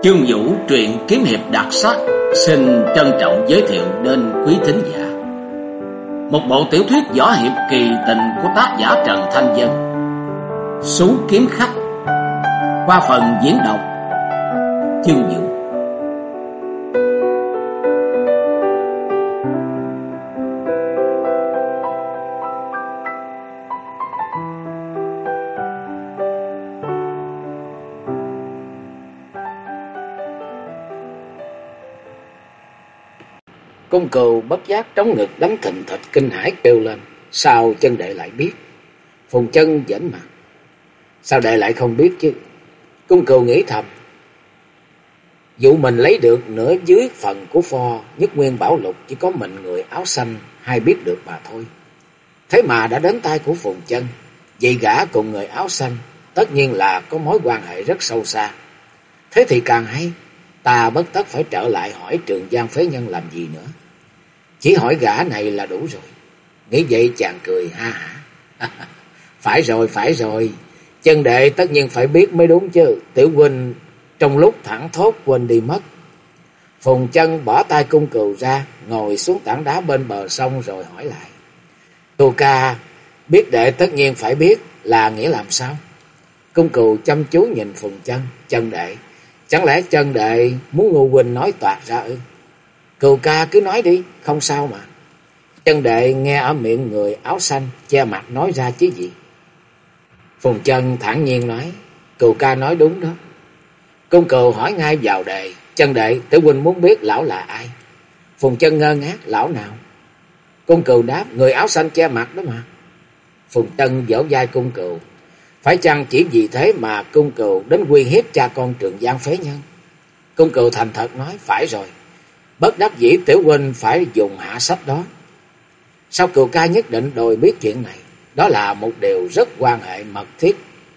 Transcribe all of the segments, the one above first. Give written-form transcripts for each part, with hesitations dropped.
Chương Vũ truyện kiếm hiệp đặc sắc xin trân trọng giới thiệu đến quý thính giả một bộ tiểu thuyết võ hiệp kỳ tình của tác giả Trần Thanh Vân, Sú Kiếm Khách, qua phần diễn đọc Chương Vũ. Cung Cừu bất giác trống ngực đánh thình thịch, kinh hãi kêu lên: sao Chân Đệ lại biết? Phùng Chân giễnh mặt: sao đệ lại không biết chứ? Cung Cừu nghĩ thầm: vụ mình lấy được nửa dưới phần của pho Nhất Nguyên Bảo Lục chỉ có mình người áo xanh hay biết được mà thôi. Thế mà đã đến tay của Phùng Chân, vậy gã cùng người áo xanh tất nhiên là có mối quan hệ rất sâu xa. Thế thì càng hay, ta bất tất phải trở lại hỏi Trường Giang phế nhân làm gì nữa. Chỉ hỏi gã này là đủ rồi. Nghĩ vậy chàng cười ha hả: phải rồi, Chân Đệ tất nhiên phải biết mới đúng chứ. Tiểu huynh trong lúc thẳng thốt quên đi mất. Phùng Chân bỏ tay Cung Cừu ra, ngồi xuống tảng đá bên bờ sông rồi hỏi lại: Cừu ca, biết đệ tất nhiên phải biết là nghĩa làm sao? Cung Cừu chăm chú nhìn Phùng Chân: Chân Đệ, chẳng lẽ Chân Đệ muốn Ngô huynh nói toạc ra ư? Cừu ca cứ nói đi, không sao mà. Chân Đệ nghe ở miệng người áo xanh che mặt nói ra chứ gì. Phùng Chân thản nhiên nói: Cừu ca nói đúng đó. Cung Cừu hỏi ngay vào đề: Chân Đệ, tiểu huynh muốn biết lão là ai? Phùng Chân ngơ ngác: lão nào? Cung Cừu đáp: người áo xanh che mặt đó mà. Phùng Chân vỗ vai Cung Cừu: phải chăng chỉ vì thế mà Cung Cừu đến uy hiếp cha con Trường Giang phế nhân? Cung Cừu thành thật nói: phải rồi, bất đắc dĩ tiểu huynh phải dùng hạ sách đó. Sao Cừu ca nhất định đòi biết chuyện này? Đó là một điều rất quan hệ mật thiết.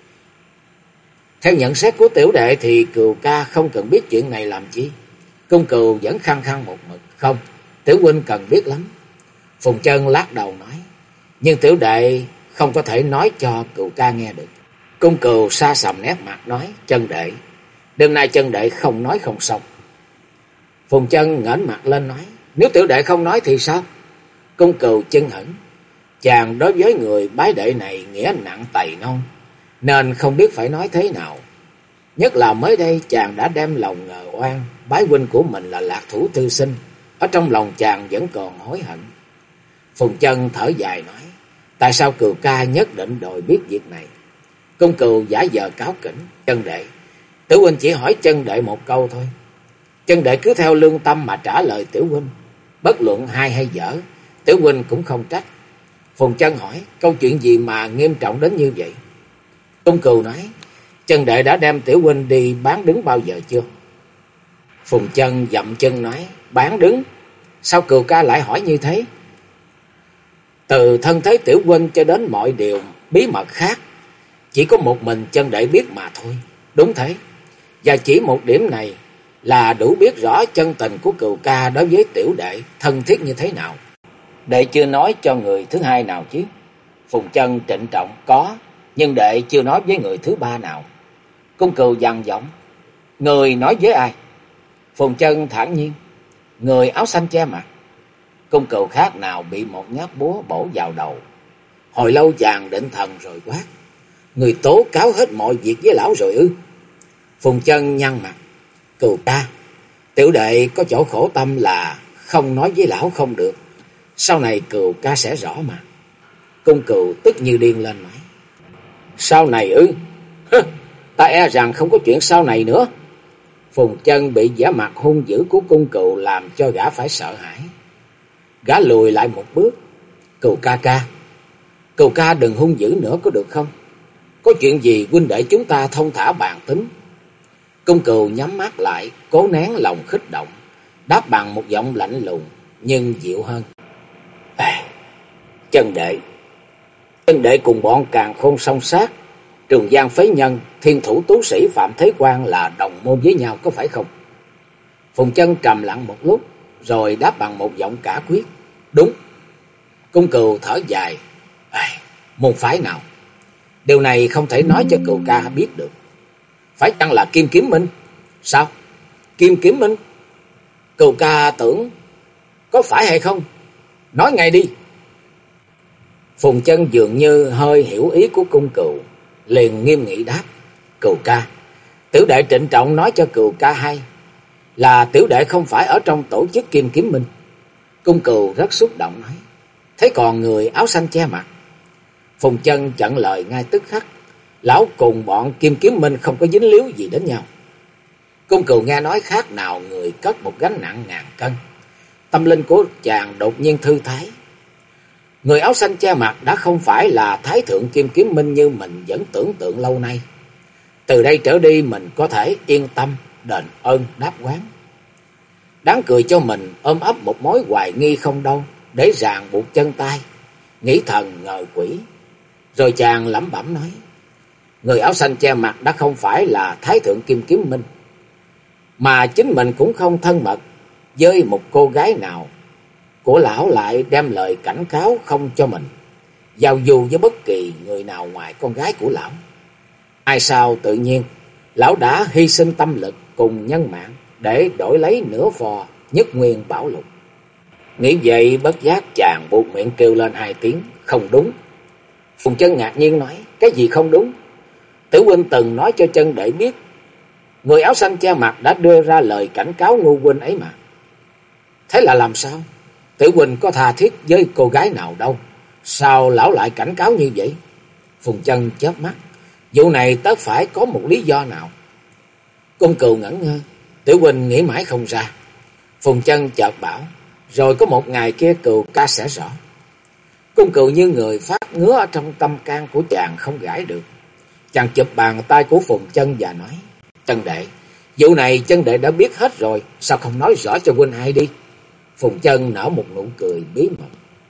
Theo nhận xét của tiểu đệ thì Cừu ca không cần biết chuyện này làm chi. Cung Cừu vẫn khăng khăng một mực: không, tiểu huynh cần biết lắm. Phùng Chân lắc đầu nói: nhưng tiểu đệ không có thể nói cho Cừu ca nghe được. Cung Cừu sa sầm nét mặt nói: Chân Đệ, đêm nay Chân Đệ không nói không xong. Phùng Chân ngẩng mặt lên nói: nếu tiểu đệ không nói thì sao? Cung Cừu chân hững: chàng đối với người bái đệ này nghĩa nặng tày non, nên không biết phải nói thế nào. Nhất là mới đây chàng đã đem lòng ngờ oan bái huynh của mình là Lạc Thủ thư sinh, ở trong lòng chàng vẫn còn hối hận. Phùng Chân thở dài nói: tại sao Cừu ca nhất định đòi biết việc này? Cung Cừu giả vờ cáu kỉnh: Chân Đệ, tiểu huynh chỉ hỏi Chân Đệ một câu thôi. Chân Đệ cứ theo lương tâm mà trả lời tiểu huynh, bất luận hay hay dở, tiểu huynh cũng không trách. Phùng Chân hỏi: câu chuyện gì mà nghiêm trọng đến như vậy? Cung Cừu nói: Chân Đệ đã đem tiểu huynh đi bán đứng bao giờ chưa? Phùng Chân dậm chân nói: bán đứng? Sao Cừu ca lại hỏi như thế? Từ thân thế tiểu huynh cho đến mọi điều bí mật khác, chỉ có một mình Chân Đệ biết mà thôi. Đúng thế, và chỉ một điểm này là đủ biết rõ chân tình của Cừu ca đối với tiểu đệ thân thiết như thế nào. Đệ chưa nói cho người thứ hai nào chứ? Phùng Chân trịnh trọng: có, nhưng đệ chưa nói với người thứ ba nào. Cung Cừu dằn giọng: người nói với ai? Phùng Chân thản nhiên: người áo xanh che mặt. Cung Cừu khác nào bị một nhát búa bổ vào đầu. Hồi lâu chàng định thần rồi quát: người tố cáo hết mọi việc với lão rồi ư? Phùng Chân nhăn mặt: Cừu ca, tiểu đệ có chỗ khổ tâm là không nói với lão không được. Sau này Cừu ca sẽ rõ mà. Cung Cừu tức như điên lên nói: sau này ư? Ta e rằng không có chuyện sau này nữa. Phùng Chân bị vẻ mặt hung dữ của Cung Cừu làm cho gã phải sợ hãi. Gã lùi lại một bước: Cừu ca, Cừu ca đừng hung dữ nữa có được không? Có chuyện gì huynh đệ chúng ta thông thả bàn tính. Cung Cừu nhắm mắt lại, cố nén lòng khích động, đáp bằng một giọng lạnh lùng nhưng dịu hơn: Chân Đệ cùng bọn Càn Khôn song sát, Trường Giang phế nhân, Thiên Thủ tú sĩ Phạm Thế Quan là đồng môn với nhau có phải không? Phùng Chân trầm lặng một lúc rồi đáp bằng một giọng cả quyết: đúng. Cung Cừu thở dài: môn phái nào? Điều này không thể nói cho Cừu ca biết được. Phải chăng là Kim Kiếm Minh? Sao? Kim Kiếm Minh? Cừu ca tưởng có phải hay không? Nói ngay đi. Phùng Chân dường như hơi hiểu ý của cung cừu, liền nghiêm nghị đáp: Cừu ca, tiểu đệ trịnh trọng nói cho cừu ca hay là tiểu đệ không phải ở trong tổ chức Kim Kiếm Minh. Cung cừu rất xúc động nói: Thế còn người áo xanh che mặt? Phùng Chân chặn lời ngay tức khắc: Lão cùng bọn Kim Kiếm Minh không có dính líu gì đến nhau. Cung cừu nghe nói khác nào người cất một gánh nặng ngàn cân. Tâm linh của chàng đột nhiên thư thái. Người áo xanh che mặt đã không phải là Thái thượng Kim Kiếm Minh như mình vẫn tưởng tượng lâu nay. Từ đây trở đi mình có thể yên tâm đền ơn đáp oán. Đáng cười cho mình ôm ấp một mối hoài nghi không đâu, để ràng buộc chân tay, nghĩ thần ngờ quỷ. Rồi chàng lẩm bẩm nói: Người áo xanh che mặt đã không phải là Thái thượng Kim Kiếm Minh, mà chính mình cũng không thân mật với một cô gái nào của lão lại đem lời cảnh cáo không cho mình giao du với bất kỳ người nào ngoài con gái của lão. Ai sao tự nhiên lão đã hy sinh tâm lực cùng nhân mạng để đổi lấy nửa phò Nhất Nguyên Bảo Lục. Nghĩ vậy bất giác chàng buột miệng kêu lên hai tiếng: Không đúng. Phùng Chân ngạc nhiên nói: Cái gì không đúng? Tử huynh từng nói cho chân đệ biết người áo xanh che mặt đã đưa ra lời cảnh cáo ngu huynh ấy mà. Thế là làm sao? Tử huynh có tha thiết với cô gái nào đâu, sao lão lại cảnh cáo như vậy? Phùng Chân chớp mắt: Vụ này tất phải có một lý do nào. Cung cừu ngẩn ngơ: Tử huynh nghĩ mãi không ra. Phùng Chân chợt bảo: Rồi có một ngày kia cừu ca sẽ rõ. Cung cừu như người phát ngứa ở trong tâm can của chàng không gãi được. Chàng chụp bàn tay của Phùng Chân và nói: Chân đệ, vụ này chân đệ đã biết hết rồi, sao không nói rõ cho huynh hay đi? Phùng Chân nở một nụ cười bí mật: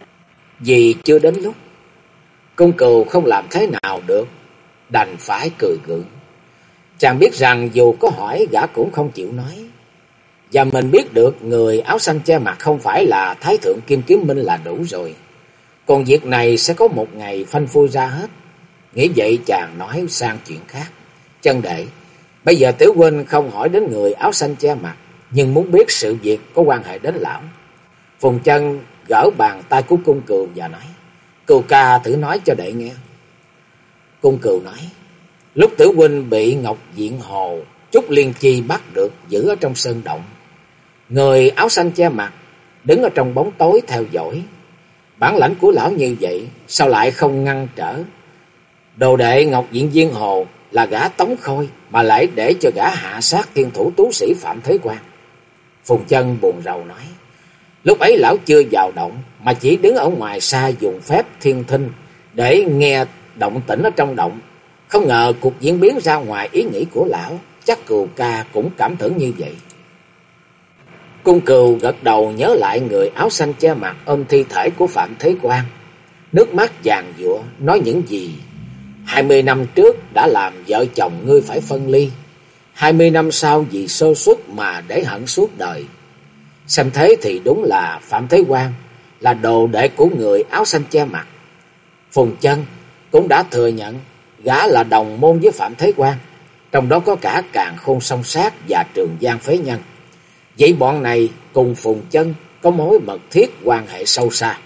Vì chưa đến lúc. Cung cừu không làm thế nào được, đành phải cười gượng. Chàng biết rằng dù có hỏi gã cũng không chịu nói. Và mình biết được người áo xanh che mặt không phải là Thái thượng Kim Kiếm Minh là đủ rồi. Còn việc này sẽ có một ngày phanh phui ra hết. Nghĩ vậy chàng nói sang chuyện khác: Chân đệ, bây giờ tiểu huynh không hỏi đến người áo xanh che mặt, nhưng muốn biết sự việc có quan hệ đến lão. Phùng Chân gỡ bàn tay của cung cừu và nói: Cừu ca thử nói cho đệ nghe. Cung cừu nói: Lúc tiểu huynh bị Ngọc Diện Hồ Trúc Liên Chi bắt được giữ ở trong sơn động, người áo xanh che mặt đứng ở trong bóng tối theo dõi. Bản lãnh của lão như vậy, sao lại không ngăn trở đồ đệ Ngọc Diện Viên Hồ là gã Tống Khôi, mà lại để cho gã hạ sát thiên thủ tú sĩ Phạm Thế Quan? Phùng Chân buồn rầu nói: Lúc ấy lão chưa vào động, mà chỉ đứng ở ngoài xa dùng phép thiên thinh để nghe động tĩnh ở trong động. Không ngờ cuộc diễn biến ra ngoài ý nghĩ của lão, chắc cừu ca cũng cảm tưởng như vậy. Cung cừu gật đầu nhớ lại người áo xanh che mặt ôm thi thể của Phạm Thế Quan, nước mắt giàn giụa nói những gì 20 năm trước đã làm vợ chồng ngươi phải phân ly, 20 năm sau vì sơ suất mà để hận suốt đời. Xem thế thì đúng là Phạm Thế Quan là đồ đệ của người áo xanh che mặt. Phùng Chân cũng đã thừa nhận gã là đồng môn với Phạm Thế Quan, trong đó có cả Càn Khôn Song Sát và Trường Giang Phế Nhân. Vậy bọn này cùng Phùng Chân có mối mật thiết quan hệ sâu xa.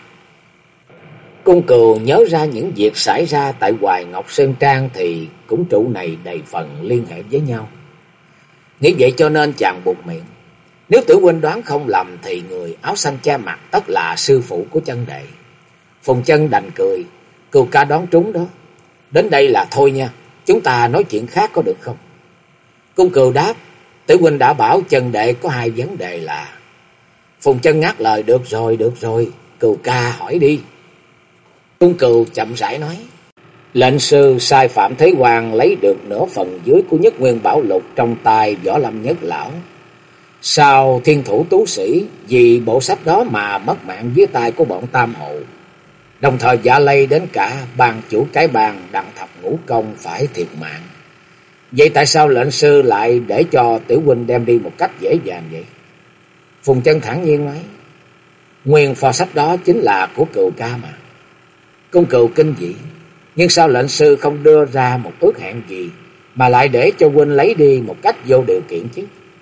Cung cừu nhớ ra những việc xảy ra tại Hoài Ngọc Sơn Trang thì cũng trụ này đầy phần liên hệ với nhau. Nghĩ vậy cho nên chàng buột miệng: Nếu tử huynh đoán không lầm thì người áo xanh che mặt tất là sư phụ của chân đệ. Phùng Chân đành cười: Cừu ca đoán trúng đó. Đến đây là thôi nha, chúng ta nói chuyện khác có được không? Cung cừu đáp: Tử huynh đã bảo chân đệ có hai vấn đề là... Phùng Chân ngắt lời: Được rồi, cừu ca hỏi đi. Cung cừu chậm rãi nói: Lệnh sư sai Phạm Thế Quan lấy được nửa phần dưới của Nhất Nguyên Bảo Lục trong tay Võ Lâm Nhất lão. Sau thiên thủ tú sĩ vì bộ sách đó mà mất mạng dưới tay của bọn Tam Hộ. Đồng thời vạ lây đến cả ban chủ cái bang Đặng Thập Ngũ Công phải thiệt mạng. Vậy tại sao lệnh sư lại để cho tiểu huynh đem đi một cách dễ dàng vậy? Phùng Chân thản nhiên nói: Nguyên phò sách đó chính là của cừu ca mà. Cung cừu kinh dị: Nhưng sao lệnh sư không đưa ra một ước hẹn gì mà lại để cho huynh lấy đi một cách vô điều kiện chứ?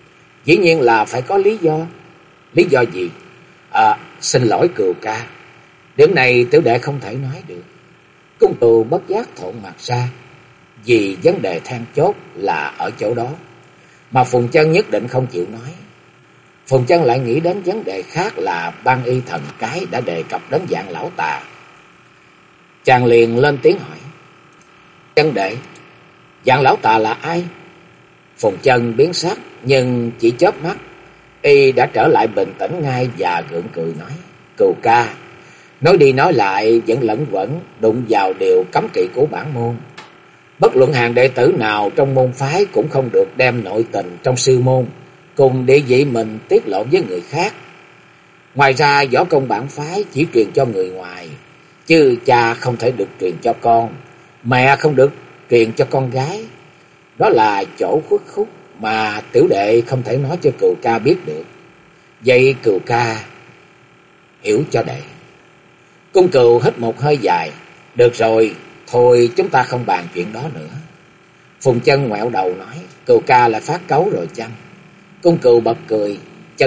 Dĩ nhiên là phải có lý do. Lý do gì? Xin lỗi Cừu ca, điểm này tiểu đệ không thể nói được. Cung Cừu bất giác thộn mặt ra, vì vấn đề then chốt là ở chỗ đó, mà Phùng Chân nhất định không chịu nói. Phùng Chân lại nghĩ đến vấn đề khác là Ban Y thần cái đã đề cập đến Dạng lão tà. Chàng liền lên tiếng hỏi: Chân đệ, Dạng lão tà là ai? Phùng Chân biến sắc, nhưng chỉ chớp mắt, y đã trở lại bình tĩnh ngay và gượng cười nói: Cừu ca, nói đi nói lại vẫn lẫn quẩn, đụng vào điều cấm kỵ của bản môn. Bất luận hàng đệ tử nào trong môn phái cũng không được đem nội tình trong sư môn cùng địa vị mình tiết lộ với người khác. Ngoài ra võ công bản phái chỉ truyền cho người ngoài, chứ cha không thể được truyền cho con, mẹ không được truyền cho con gái. Đó là chỗ khuất khúc mà tiểu đệ không thể nói cho Cừu ca biết được. Vậy Cừu ca hiểu cho đệ. Cung Cừu hít một hơi dài: Được rồi, thôi chúng ta không bàn chuyện đó nữa. Phùng Chân ngoẹo đầu nói: Cừu ca lại phát cáu rồi chăng? Cung Cừu bật cười: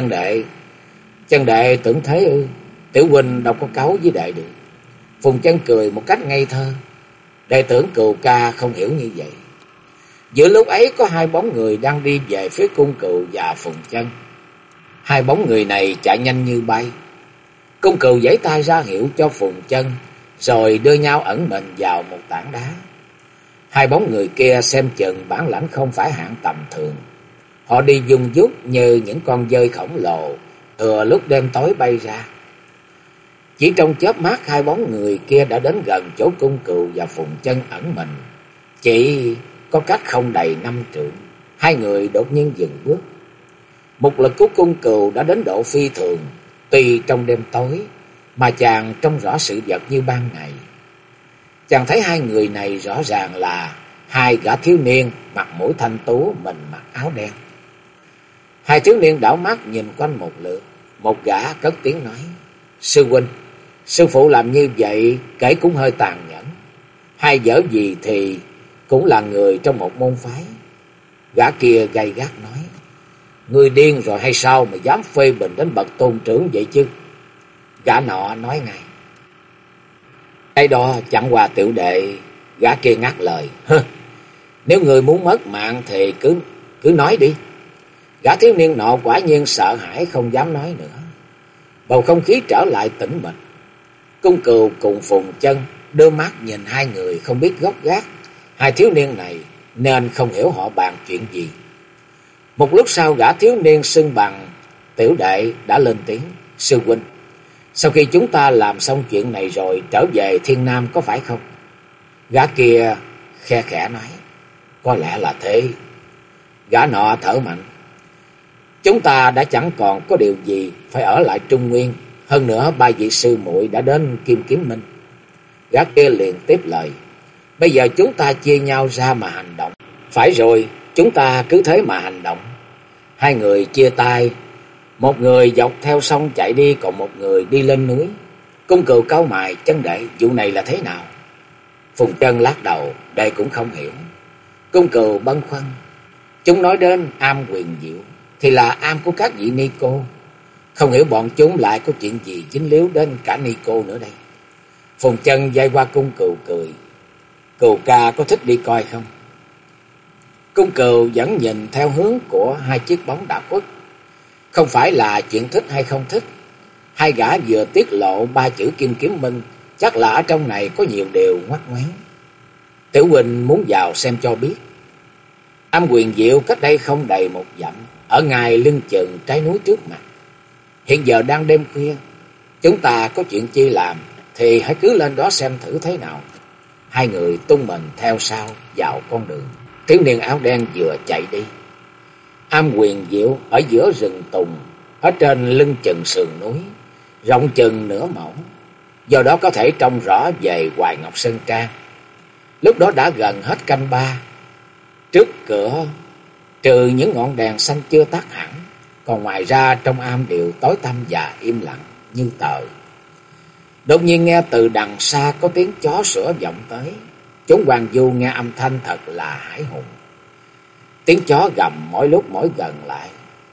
Chân đệ tưởng thế ư? Tiểu huynh đâu có cáu với đệ được. Phùng Chân cười một cách ngây thơ: Đệ tưởng Cừu ca không hiểu như vậy. Giữa lúc ấy có hai bóng người đang đi về phía Cung Cừu và Phùng Chân. Hai bóng người này chạy nhanh như bay. Cung Cừu giãy tay ra hiệu cho Phùng Chân, rồi đưa nhau ẩn mình vào một tảng đá. Hai bóng người kia xem chừng bản lãnh không phải hạng tầm thường. Họ đi dung dút như những con dơi khổng lồ thừa lúc đêm tối bay ra. Chỉ trong chớp mắt, hai bóng người kia đã đến gần chỗ Cung Cừu và Phùng Chân ẩn mình. Chỉ có cách không đầy 5 trượng, hai người đột nhiên dừng bước. Một lực của Cung Cừu đã đến độ phi thường, tuy trong đêm tối mà chàng trông rõ sự vật như ban ngày. Chàng thấy hai người này rõ ràng là hai gã thiếu niên mặt mũi thanh tú, mình mặc áo đen. Hai thiếu niên đảo mắt nhìn quanh một lượt, một gã cất tiếng nói: Sư huynh, sư phụ làm như vậy kể cũng hơi tàn nhẫn. Hai dở gì thì cũng là người trong một môn phái. Gã kia gay gắt nói: Ngươi điên rồi hay sao mà dám phê bình đến bậc tôn trưởng vậy chứ? Gã nọ nói ngay: Cái đó chẳng qua tiểu đệ. Gã kia ngắt lời: Nếu người muốn mất mạng thì cứ nói đi. Gã thiếu niên nọ quả nhiên sợ hãi không dám nói nữa. Bầu không khí trở lại tĩnh mịch. Cung Cừu cùng Phùng Chân đưa mắt nhìn hai người không biết gốc gác hai thiếu niên này, nên không hiểu họ bàn chuyện gì. Một lúc sau, gã thiếu niên xưng bằng tiểu đệ đã lên tiếng: Sư huynh, sau khi chúng ta làm xong chuyện này rồi trở về Thiên Nam có phải không? Gã kia khe khẽ nói: Có lẽ là thế. Gã nọ thở mạnh: Chúng ta đã chẳng còn có điều gì phải ở lại Trung Nguyên. Hơn nữa ba vị sư muội đã đến Kim Kiếm Minh. Gã kia liền tiếp lời: Bây giờ chúng ta chia nhau ra mà hành động. Phải rồi, chúng ta cứ thế mà hành động. Hai người chia tay, một người dọc theo sông chạy đi, còn một người đi lên núi. Cung Cừu cau mày: Chân đệ, vụ này là thế nào? Phùng Chân lắc đầu: Đệ cũng không hiểu. Cung Cừu băn khoăn: Chúng nói đến am Quyền Diệu thì là am của các vị ni cô. Không hiểu bọn chúng lại có chuyện gì dính líu đến cả ni cô nữa đây. Phùng Chân dây qua Cung Cừu cười: Cừu ca có thích đi coi không? Cung Cừu vẫn nhìn theo hướng của hai chiếc bóng đã khuất. Không phải là chuyện thích hay không thích. Hai gã vừa tiết lộ ba chữ Kim Kiếm Minh, chắc là ở trong này có nhiều điều ngoắt ngoéo. Tiểu huynh muốn vào xem cho biết. Am Quyền Diệu cách đây không đầy 1 dặm, ở ngay lưng chừng trái núi trước mặt. Hiện giờ đang đêm khuya, chúng ta có chuyện chi làm thì hãy cứ lên đó xem thử thế nào. Hai người tung mình theo sau vào con đường. Thiếu niên áo đen vừa chạy đi. Am Quyền Diệu ở giữa rừng tùng, ở trên lưng chừng sườn núi, rộng chừng nửa mẫu, do đó có thể trông rõ về Hoài Ngọc Sơn Trang. Lúc đó đã gần hết canh 3. Trước cửa, trừ những ngọn đèn xanh chưa tắt hẳn, còn ngoài ra trong am đều tối tăm và im lặng như tờ. Đột nhiên nghe từ đằng xa có tiếng chó sủa vọng tới. Chúng Hoàng Du nghe âm thanh thật là hãi hùng. Tiếng chó gầm mỗi lúc mỗi gần lại.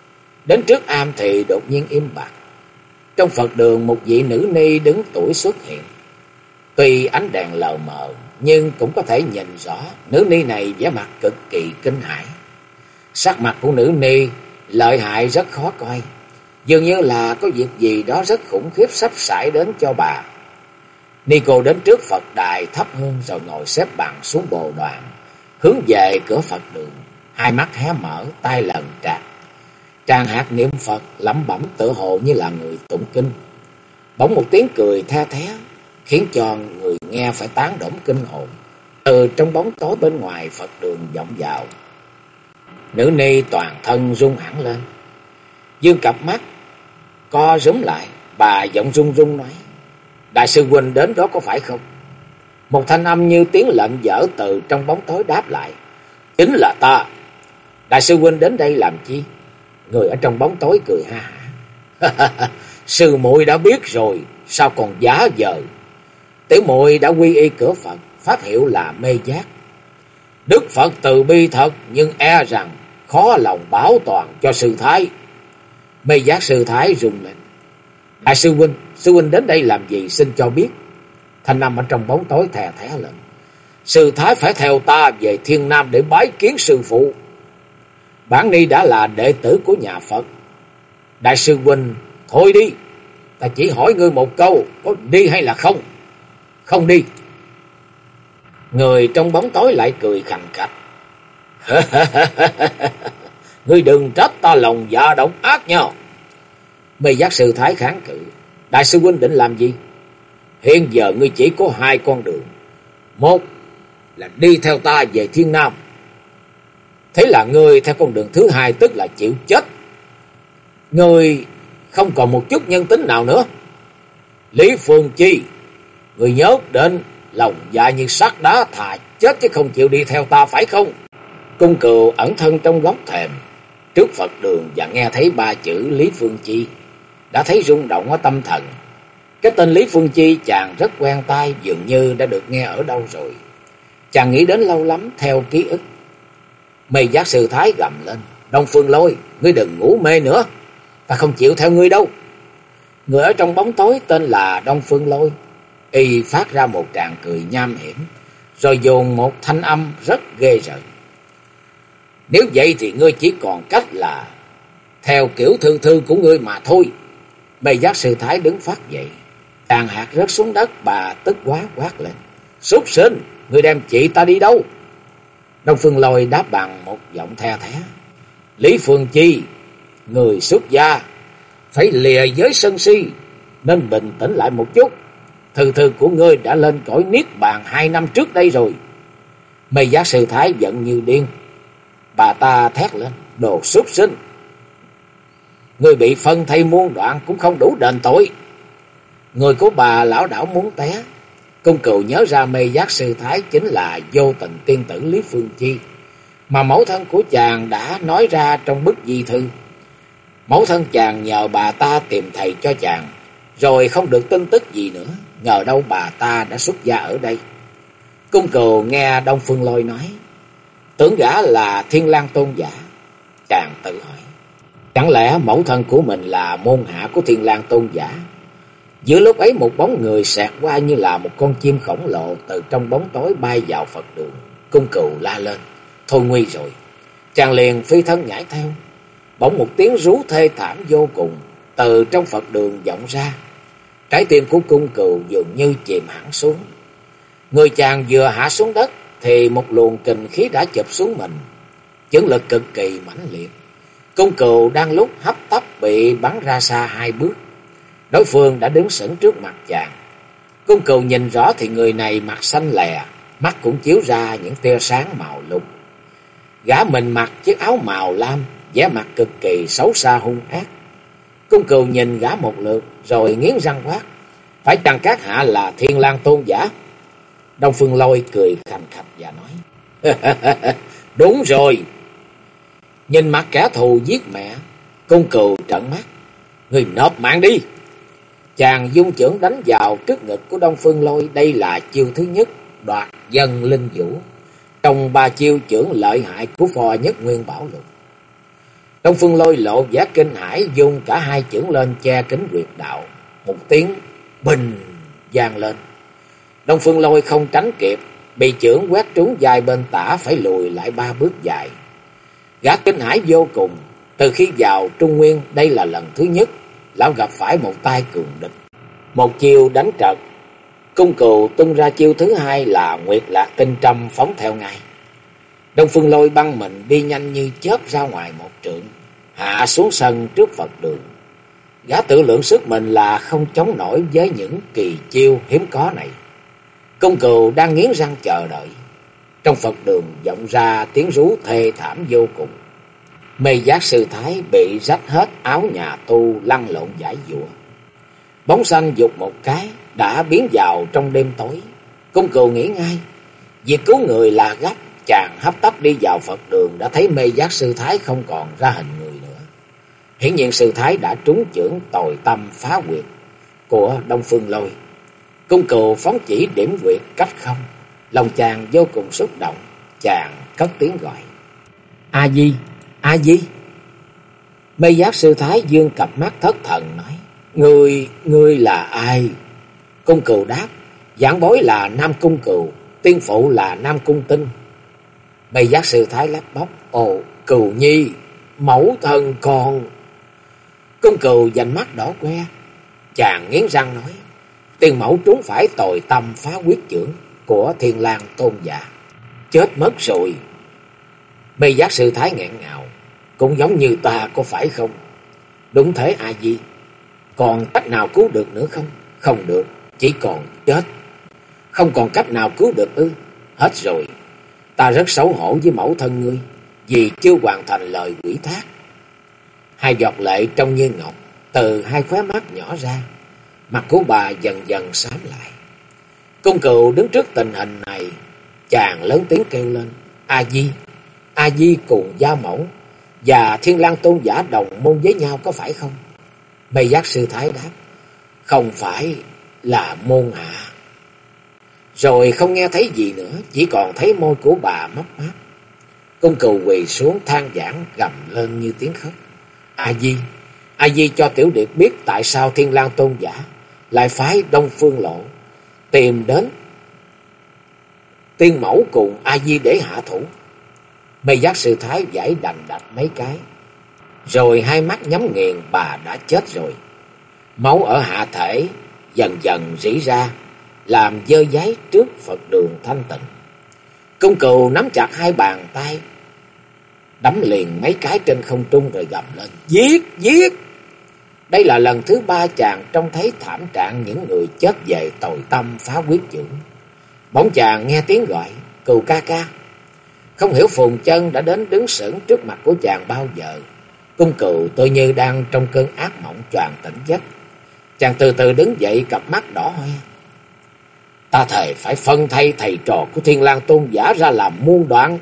Đến trước am thì đột nhiên im bặt. Trong Phật đường một vị nữ ni đứng tuổi xuất hiện. Tuy ánh đèn lờ mờ nhưng cũng có thể nhìn rõ nữ ni này vẻ mặt cực kỳ kinh hãi. Sắc mặt của nữ ni lợi hại rất khó coi, dường như là có việc gì đó rất khủng khiếp sắp xảy đến cho bà. Ni cô đến trước Phật đài thắp hương rồi ngồi xếp bằng xuống bồ đoàn, hướng về cửa Phật đường, hai mắt hé mở, tay lần tràng hạt niệm Phật, lẩm bẩm tựa hồ như là người tụng kinh. Bỗng một tiếng cười the thé khiến cho người nghe phải tán đổm kinh hồn. Từ trong bóng tối bên ngoài Phật đường vọng vào. Nữ ni toàn thân rung hẳn lên, dương cặp mắt co rúm lại, bà giọng run run nói: "Đại sư huynh đến đó có phải không?" Một thanh âm như tiếng lợn dở từ trong bóng tối đáp lại: "Chính là ta." "Đại sư huynh đến đây làm chi?" Người ở trong bóng tối cười ha hả: "Sư muội đã biết rồi, sao còn giả vờ? Tiểu muội đã quy y cửa Phật, pháp hiệu là Mê Giác. Đức Phật từ bi thật, nhưng e rằng khó lòng bảo toàn cho sư thái." Mê Giác sư thái rung lên: "Đại sư huynh đến đây làm gì, xin cho biết." Thanh âm ở trong bóng tối thè thé lên: "Sư thái phải theo ta về Thiên Nam để bái kiến sư phụ. Bản ni đã là đệ tử của nhà Phật. Đại sư huynh thôi đi, ta chỉ hỏi ngươi một câu, có đi hay là không?" "Không đi." Người trong bóng tối lại cười khành khạch: "Ngươi đừng trách ta lòng dạ độc ác nha." Mê Giác sư thái kháng cự: "Đại sư huynh định làm gì?" "Hiện giờ ngươi chỉ có hai con đường. Một là đi theo ta về Thiên Nam. Thế là ngươi theo con đường thứ hai, tức là chịu chết. Ngươi không còn một chút nhân tính nào nữa. Lý Phương Chi, ngươi nhớ đến lòng dạ như sắt đá, thà chết chứ không chịu đi theo ta phải không?" Cung Cừu ẩn thân trong góc thềm trước Phật đường và nghe thấy ba chữ Lý Phương Chi, đã thấy rung động ở tâm thần. Cái tên Lý Phương Chi chàng rất quen tai, dường như đã được nghe ở đâu rồi. Chàng nghĩ đến lâu lắm theo ký ức. Mê Giác sư thái gầm lên: "Đông Phương Lôi, ngươi đừng ngủ mê nữa, ta không chịu theo ngươi đâu." Người ở trong bóng tối tên là Đông Phương Lôi, y phát ra một tràng cười nham hiểm, rồi dùng một thanh âm rất ghê rợn: "Nếu vậy thì ngươi chỉ còn cách là theo kiểu thư thư của ngươi mà thôi." Mê Giác sư thái đứng phát dậy, tràng hạt rớt xuống đất, bà tức quá quát lên: "Súc sinh, ngươi đem chị ta đi đâu?" Đông Phương Lôi đáp bằng một giọng the thé: "Lý Phương Chi, người xuất gia phải lìa giới sân si, nên bình tĩnh lại một chút. Thư thư của ngươi đã lên cõi niết bàn 2 năm trước đây rồi." Mê Giác sư thái giận như điên, bà ta thét lên: "Đồ súc sinh, ngươi bị phân thây muôn đoạn cũng không đủ đền tội." Người của bà lảo đảo muốn té. Cung Cừu nhớ ra Mê Giác sư thái chính là vô tình tiên tử Lý Phương Chi, mà mẫu thân của chàng đã nói ra trong bức di thư. Mẫu thân chàng nhờ bà ta tìm thầy cho chàng, rồi không được tin tức gì nữa. Ngờ đâu bà ta đã xuất gia ở đây. Cung Cừu nghe Đông Phương Lôi nói, tưởng gã là Thiên Lang tôn giả. Chàng tự hỏi, chẳng lẽ mẫu thân của mình là môn hạ của Thiên Lang tôn giả? Giữa lúc ấy một bóng người xẹt qua như là một con chim khổng lồ từ trong bóng tối bay vào Phật đường. Cung Cừu la lên, thôi nguy rồi. Chàng liền phi thân nhảy theo. Bỗng một tiếng rú thê thảm vô cùng từ trong Phật đường vọng ra. Trái tim của Cung Cừu dường như chìm hẳn xuống. Người chàng vừa hạ xuống đất thì một luồng kình khí đã chụp xuống mình, chưởng lực cực kỳ mãnh liệt. Cung Cừu đang lúc hấp tấp bị bắn ra xa 2 bước. Đối phương đã đứng sững trước mặt chàng. Cung Cừu nhìn rõ thì người này mặt xanh lè, mắt cũng chiếu ra những tia sáng màu lục. Gã mình mặc chiếc áo màu lam, vẻ mặt cực kỳ xấu xa hung ác. Cung Cừu nhìn gã một lượt rồi nghiến răng quát, phải chăng các hạ là Thiên Lang tôn giả? Đông Phương Lôi cười khành khạch và nói, đúng rồi. Nhìn mặt kẻ thù giết mẹ, Cung Cừu trợn mắt, người nộp mạng đi. Chàng dung chưởng đánh vào trước ngực của Đông Phương Lôi. Đây là chiêu thứ nhất, đoạt dân linh vũ, trong 3 chiêu chưởng lợi hại của Phò Nhất Nguyên Bảo Lục. Đông Phương Lôi lộ vẻ kinh hãi, dùng cả hai chưởng lên che kín huyệt đạo. Một tiếng bình vang lên. Đông Phương Lôi không tránh kịp, bị chưởng quét trúng vai bên tả, phải lùi lại 3 bước dài. Gã kinh hãi vô cùng. Từ khi vào Trung Nguyên, đây là lần thứ nhất lão gặp phải một tay cường địch. Một chiêu đánh trật, cung cừu tung ra chiêu thứ hai là Nguyệt Lạc Tinh Trâm phóng theo ngay. Đông Phương Lôi băng mình đi nhanh như chớp ra ngoài 1 trượng, hạ xuống sân trước Phật đường. Gã tự lượng sức mình là không chống nổi với những kỳ chiêu hiếm có này. Cung cừu đang nghiến răng chờ đợi. Trong Phật đường vọng ra tiếng rú thê thảm vô cùng. Mê Giác Sư Thái bị rách hết áo nhà tu, lăn lộn giải giụa. Bóng xanh giục một cái đã biến vào trong đêm tối. Cung cừu nghĩ ngay, việc cứu người là gấp. Chàng hấp tấp đi vào Phật đường đã thấy Mê Giác Sư Thái không còn ra hình người nữa. Hiển nhiên Sư Thái đã trúng chưởng tồi tâm phá huyệt của Đông Phương Lôi. Cung cừu phóng chỉ điểm huyệt cách không, lòng chàng vô cùng xúc động. Chàng cất tiếng gọi: A Di, A Di. Mê Giác Sư Thái dương cặp mắt thất thần nói: Ngươi là ai? Cung cừu đáp: Giảng bối là Nam Cung Cừu, tiên phụ là Nam Cung Tinh. Mê Giác Sư Thái lắp bắp: Ồ, Cừu nhi, mẫu thân con. Cung cừu vành mắt đỏ que. Chàng nghiến răng nói: Tiên mẫu trúng phải tồi tâm phá huyết chưởng của Thiên Lang Tôn giả, chết mất rồi. Mê Giác Sư Thái nghẹn ngào: Cũng giống như ta có phải không? Đúng thế A Di. Còn cách nào cứu được nữa không? Không được, chỉ còn chết. Không còn cách nào cứu được ư? Hết rồi. Ta rất xấu hổ với mẫu thân ngươi, vì chưa hoàn thành lời ủy thác. Hai giọt lệ trông như ngọc từ hai khóe mắt nhỏ ra. Mặt của bà dần dần xám lại. Cung cừu đứng trước tình hình này, chàng lớn tiếng kêu lên: A Di, A Di cùng gia mẫu và Thiên Lang Tôn giả đồng môn với nhau có phải không? Mê Giác Sư Thái đáp: Không phải, là môn hạ. Rồi không nghe thấy gì nữa, chỉ còn thấy môi của bà mấp máp. Cung cừu quỳ xuống than vãn gầm lên như tiếng khóc: A Di, A Di cho tiểu điệp biết tại sao Thiên Lang Tôn giả lại phái Đông Phương Lộ tìm đến tiên mẫu cùng A Di để hạ thủ. Mê Giác Sư Thái giãy đành đạch mấy cái, rồi hai mắt nhắm nghiền. Bà đã chết rồi. Máu ở hạ thể dần dần rỉ ra, làm dơ dáy trước Phật đường thanh tịnh. Cung cừu nắm chặt hai bàn tay, đấm liền mấy cái trên không trung rồi gầm lên: Giết, giết! Đây là lần thứ 3 chàng trông thấy thảm trạng những người chết về tồi tâm phá huyết chưởng. Bỗng chàng nghe tiếng gọi: Cừu ca ca. Không hiểu Phùng Chân đã đến đứng sững trước mặt của chàng bao giờ. Cung cừu tự như đang trong cơn ác mộng choàng tỉnh giấc. Chàng từ từ đứng dậy, cặp mắt đỏ hoe: Ta thề phải phân thay thầy trò của Thiên Lang Tôn giả ra làm muôn đoạn.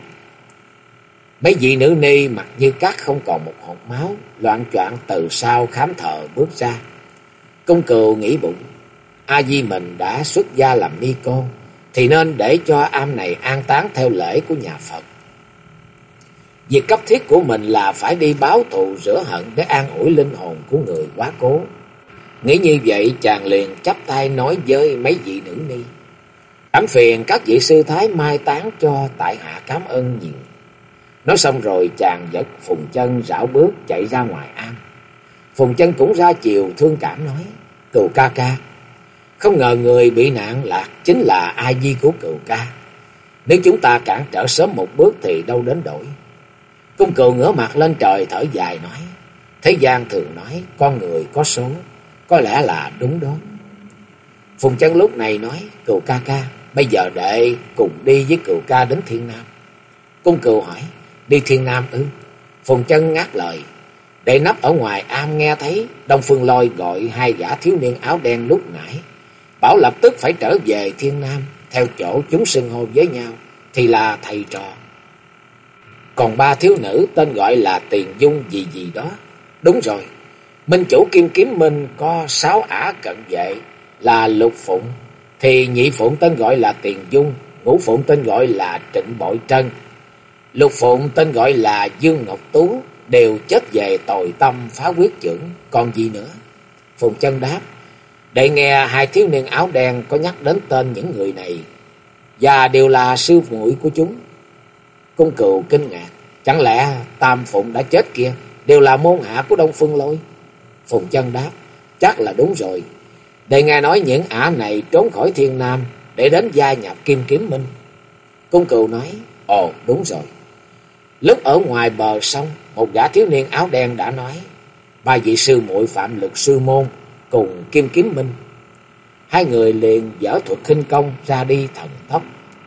Mấy vị nữ ni mặt như cát, không còn một hột máu, loạng choạng từ sau khám thờ bước ra. Cung cừu nghĩ bụng: A Di mình đã xuất gia làm ni cô, thì nên để cho am này an táng theo lễ của nhà Phật. Việc cấp thiết của mình là phải đi báo thù rửa hận để an ủi linh hồn của người quá cố. Nghĩ như vậy, chàng liền chắp tay nói với mấy vị nữ ni: Ẵm phiền các vị sư thái mai táng cho tại hạ, cảm ơn nhiều. Nói xong rồi chàng dắt Phùng Chân rảo bước chạy ra ngoài am. Phùng Chân cũng ra chiều thương cảm nói: Cừu ca ca, không ngờ người bị nạn lạc chính là A Di của cừu ca. Nếu chúng ta cản trở sớm một bước thì đâu đến đổi. Cung cừu ngửa mặt lên trời thở dài nói: Thế gian thường nói con người có số, có lẽ là đúng đó. Phùng Chân lúc này nói: Cừu ca ca, bây giờ đệ cùng đi với cừu ca đến Thiên Nam. Cung cừu hỏi: Đi Thiên Nam ư? Phùng Chân ngắt lời: Đệ nấp ở ngoài am nghe thấy Đông Phương Lôi gọi hai gã thiếu niên áo đen lúc nãy, bảo lập tức phải trở về Thiên Nam, theo chỗ chúng xưng hô với nhau thì là thầy trò. Còn 3 thiếu nữ tên gọi là Tiền Dung gì gì đó. Đúng rồi, minh chủ Kim Kiếm Minh có 6 ả cận vệ là Lục Phụng, thì nhị phụng tên gọi là Tiền Dung, ngũ phụng tên gọi là Trịnh Bội Trân, lục phụng tên gọi là Dương Ngọc Tú, đều chết về tội tâm phá quyết chưởng, còn gì nữa? Phùng Chân đáp: Đệ nghe hai thiếu niên áo đen có nhắc đến tên những người này, và đều là sư muội của chúng. Cung Cừu kinh ngạc: Chẳng lẽ Tam Phụng đã chết kia đều là môn hạ của Đông Phương Lôi? Phùng Chân đáp: Chắc là đúng rồi. Đệ nghe nói những ả này trốn khỏi Thiên Nam để đến gia nhập Kim Kiếm Minh. Cung Cừu nói: Ồ, đúng rồi. Lúc ở ngoài bờ sông, một gã thiếu niên áo đen đã nói: Ba vị sư muội Phạm Lực sư môn cùng Kim Kiếm Minh. Hai người liền dở thuật khinh công ra đi thần tốc.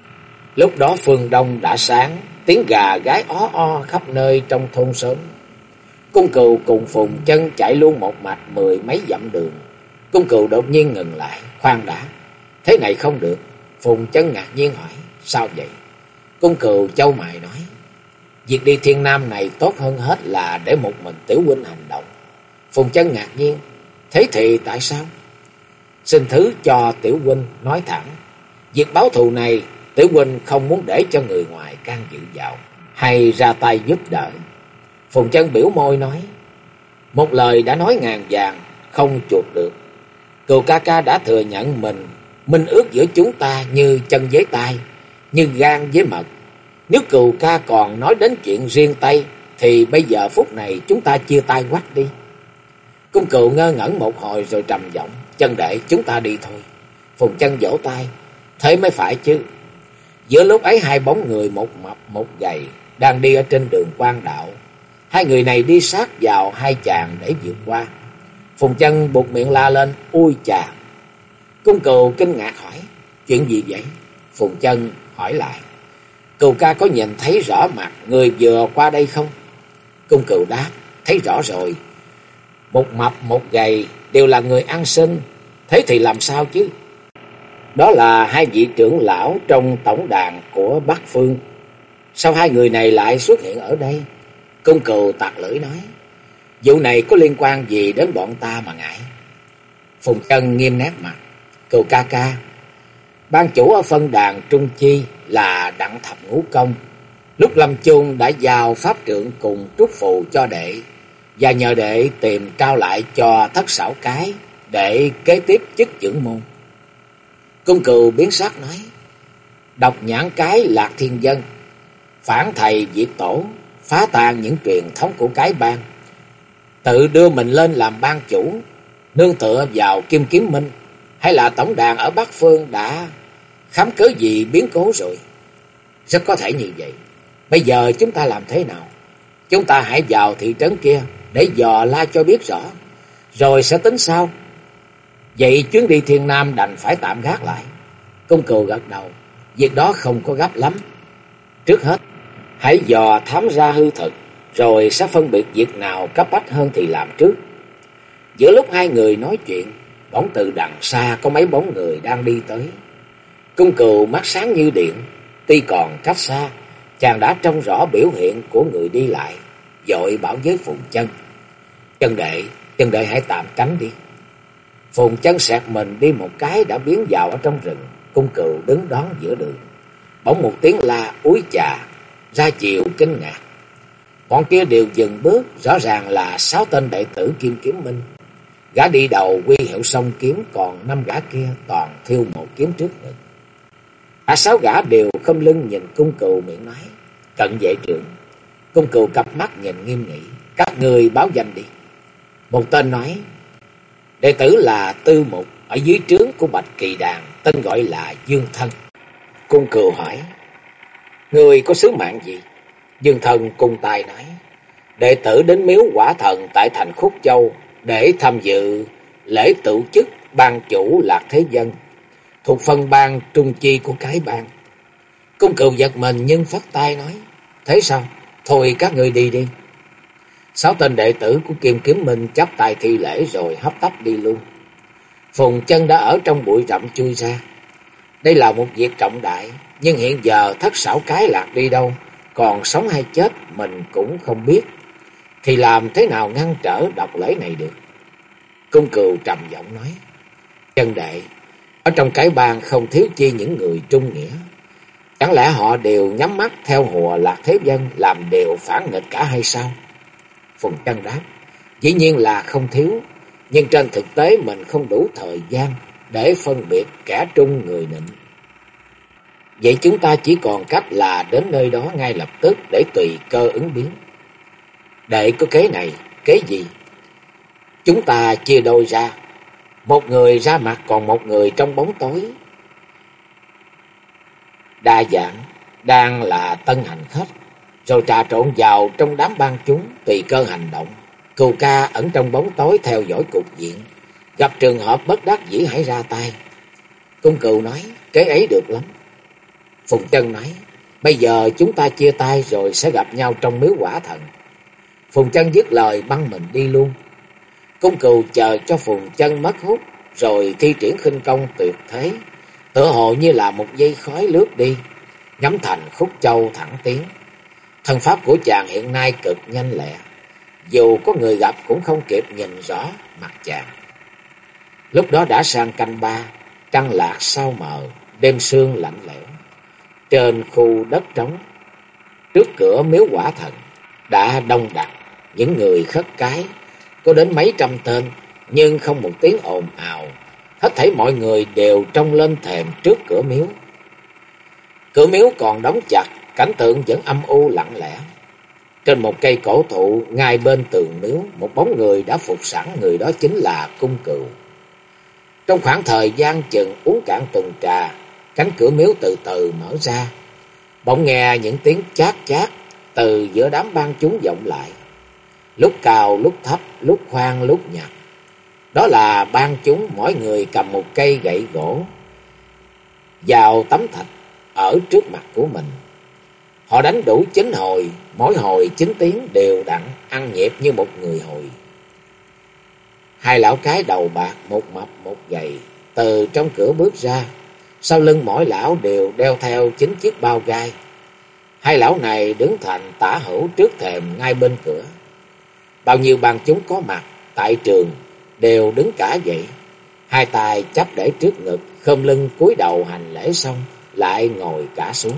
Lúc đó phương đông đã sáng, tiếng gà gáy ó o khắp nơi trong thôn xóm. Cung Cừu cùng Phùng Chân chạy luôn một mạch 10 mấy dặm đường. Cung Cừu đột nhiên ngừng lại: Khoan đã, thế này không được. Phùng Chân ngạc nhiên hỏi: Sao vậy? Cung Cừu chau mày nói: Việc đi Thiên Nam này tốt hơn hết là để một mình Tiểu huynh hành động. Phùng Chân ngạc nhiên: Thế thì tại sao? Xin thứ cho Tiểu huynh nói thẳng. Việc báo thù này Tiểu huynh không muốn để cho người ngoài can dự vào, hay ra tay giúp đỡ. Phùng Chân biểu môi nói: Một lời đã nói ngàn vàng, không chuộc được. Cừu ca ca đã thừa nhận mình minh ước giữa chúng ta như chân với tay, như gan với mật. Nếu Cừu ca còn nói đến chuyện riêng tay, thì bây giờ phút này chúng ta chia tay quách đi. Cung Cừu ngơ ngẩn một hồi rồi trầm giọng: Chân đệ, chúng ta đi thôi. Phùng Chân vỗ tay: Thế mới phải chứ. Giữa lúc ấy hai bóng người, một mập một gầy, đang đi ở trên đường quan đạo. Hai người này đi sát vào hai chàng để vượt qua. Phùng Chân buột miệng la lên: Ui chà! Cung Cừu kinh ngạc hỏi: Chuyện gì vậy? Phùng Chân hỏi lại: Cừu ca có nhìn thấy rõ mặt người vừa qua đây không? Cung Cừu đáp: Thấy rõ rồi. Một mập một gầy đều là người ăn xin. Thế thì làm sao chứ? Đó là hai vị trưởng lão trong tổng đàn của Bắc Phương. Sao hai người này lại xuất hiện ở đây? Cung Cừu tặc lưỡi nói: Vụ này có liên quan gì đến bọn ta mà ngại? Phùng Chân nghiêm nét mặt: Cừu ca ca, ban chủ ở phân đàn Trung Chi là Đặng Thập Ngũ Công. Lúc lâm chung đã giao pháp trượng cùng trúc phù cho đệ, và nhờ đệ tìm trao lại cho Thất Xảo Cái để kế tiếp chức trưởng môn. Cung Cừu biến sắc nói: Độc nhãn cái Lạc Thiên Dân, phản thầy diệt tổ, phá tan những truyền thống của cái bang, tự đưa mình lên làm ban chủ, nương tựa vào Kim Kiếm Minh, hay là tổng đàn ở Bắc Phương đã khám cớ gì biến cố rồi? Rất có thể như vậy. Bây giờ chúng ta làm thế nào? Chúng ta hãy vào thị trấn kia để dò la cho biết rõ, rồi sẽ tính sau. Vậy chuyến đi Thiên Nam đành phải tạm gác lại. Cung Cừu gật đầu: Việc đó không có gấp lắm. Trước hết hãy dò thám ra hư thực, rồi sẽ phân biệt việc nào cấp bách hơn thì làm trước. Giữa lúc hai người nói chuyện, bỗng từ đằng xa có mấy bóng người đang đi tới. Cung Cừu mắt sáng như điện, tuy còn cách xa, chàng đã trông rõ biểu hiện của người đi lại, vội bảo với Phùng Chân: Chân đệ hãy tạm tránh đi. Phùng Chân xẹt mình đi một cái đã biến vào ở trong rừng. Cung Cừu đứng đón giữa đường. Bỗng một tiếng la úi chà ra chiều kinh ngạc. Bọn kia đều dừng bước, rõ ràng là 6 tên đệ tử Kim Kiếm Minh. Gã đi đầu huy hiệu song kiếm, còn 5 gã kia toàn thiêu một kiếm trước ngực. Cả 6 gã đều khom lưng nhìn Cung Cừu, miệng nói: Cận vệ trưởng. Cung Cừu cặp mắt nhìn nghiêm nghị: Các người báo danh đi. Một tên nói: Đệ tử là Tư Mục, ở dưới trướng của Bạch Kỳ Đàn, tên gọi là Dương Thân. Cung Cừu hỏi: Người có sứ mạng gì? Dương Thân cung tay nói: Đệ tử đến miếu Quả Thần tại thành Khúc Châu để tham dự lễ tựu chức ban chủ Lạc Thế Dân, thuộc phân ban Trung Chi của cái bang. Cung Cừu giật mình nhưng phất tay nói: Thế sao? Thôi các ngươi đi đi. 6 tên đệ tử của Kim Kiếm Minh chắp tay thi lễ rồi hấp tấp đi luôn. Phùng Chân đã ở trong bụi rậm chui ra. Đây là một việc trọng đại, nhưng hiện giờ Thất Xảo Cái lạc đi đâu, còn sống hay chết mình cũng không biết, thì làm thế nào ngăn trở độc lễ này được? Cung Cừu trầm giọng nói: Chân đệ, ở trong cái bang không thiếu chi những người trung nghĩa. Chẳng lẽ họ đều nhắm mắt theo hùa Lạc Thế Dân làm điều phản nghịch cả hay sao? Phùng Chân đáp, dĩ nhiên là không thiếu, nhưng trên thực tế mình không đủ thời gian để phân biệt kẻ trung người nịnh. Vậy chúng ta chỉ còn cách là đến nơi đó ngay lập tức để tùy cơ ứng biến. Đệ có kế này, kế gì? Chúng ta chia đôi ra, một người ra mặt còn một người trong bóng tối. Đa dạng đang là tân hành khách, rồi trà trộn vào trong đám bang chúng tùy cơ hành động. Cừu ca ẩn trong bóng tối theo dõi cục diện, gặp trường hợp bất đắc dĩ hãy ra tay. Cung Cừu nói, kế ấy được lắm. Phùng Chân nói, bây giờ chúng ta chia tay rồi sẽ gặp nhau trong miếu Quả Thần. Phùng Chân dứt lời băng mình đi luôn. Cung Cừu chờ cho Phùng Chân mất hút, rồi thi triển khinh công tuyệt thế, tựa hồ như là một dây khói lướt đi, nhắm thành khúc châu thẳng tiến. Thân pháp của chàng hiện nay cực nhanh lẹ, dù có người gặp cũng không kịp nhìn rõ mặt chàng. Lúc đó đã sang canh ba, trăng lạc sao mờ, đêm sương lạnh lẽo. Trên khu đất trống trước cửa miếu Quả Thần đã đông đặc những người khất cái, có đến mấy trăm tên, nhưng không một tiếng ồn ào. Hết thảy mọi người đều trông lên thềm trước cửa miếu. Cửa miếu còn đóng chặt, cảnh tượng vẫn âm u lặng lẽ. Trên một cây cổ thụ ngay bên tường miếu, một bóng người đã phục sẵn, người đó chính là Cung Cừu. Trong khoảng thời gian chừng uống cạn tuần trà, cánh cửa miếu từ từ mở ra. Bỗng nghe những tiếng chát chát từ giữa đám bang chúng vọng lại, lúc cao lúc thấp, lúc khoan lúc nhặt. Đó là bang chúng mỗi người cầm một cây gậy gỗ vào tấm thạch ở trước mặt của mình. Họ đánh đủ 9 hồi, mỗi hồi 9 tiếng đều đặn, ăn nhịp như một người hồi. Hai lão cái đầu bạc, một mập một gầy, từ trong cửa bước ra. Sau lưng mỗi lão đều đeo theo 9 chiếc bao gai. Hai lão này đứng thành tả hữu trước thềm ngay bên cửa. Bao nhiêu bang chúng có mặt tại trường đều đứng cả dậy, hai tay chắp để trước ngực, khom lưng cúi đầu hành lễ xong lại ngồi cả xuống.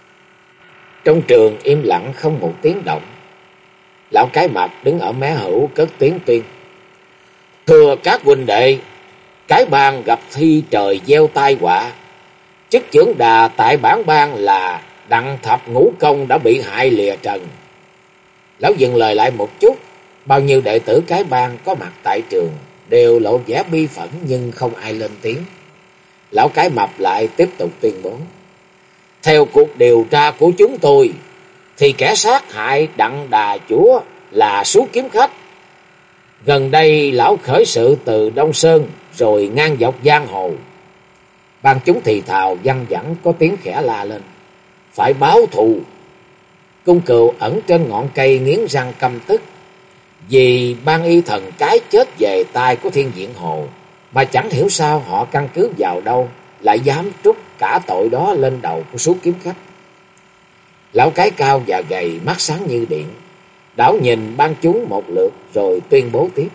Trong trường im lặng không một tiếng động. Lão cái mập đứng ở mé hữu cất tiếng tuyên: Thưa các huynh đệ, cái bang gặp thi trời gieo tai họa. Chức trưởng đà tại bản bang là Đặng Thập Ngũ Công đã bị hại lìa trần. Lão dừng lời lại một chút. Bao nhiêu đệ tử cái bang có mặt tại trường đều lộ vẻ bi phẫn, nhưng không ai lên tiếng. Lão cái mập lại tiếp tục tuyên bố: Theo cuộc điều tra của chúng tôi thì kẻ sát hại Đặng Đà Chúa là Sú Kiếm Khách. Gần đây lão khởi sự từ Đông Sơn rồi ngang dọc giang hồ. Ban chúng thì thào văng vẳng, có tiếng khẽ la lên: Phải báo thù. Cung Cừu ẩn trên ngọn cây nghiến răng căm tức, vì ban y thần cái chết về tay của Thiên Diện Hồ, mà chẳng hiểu sao họ căn cứ vào đâu lại dám trút cả tội đó lên đầu của Sú Kiếm Khách. Lão cái cao và gầy, mắt sáng như điện, đảo nhìn ban chúng một lượt rồi tuyên bố tiếp: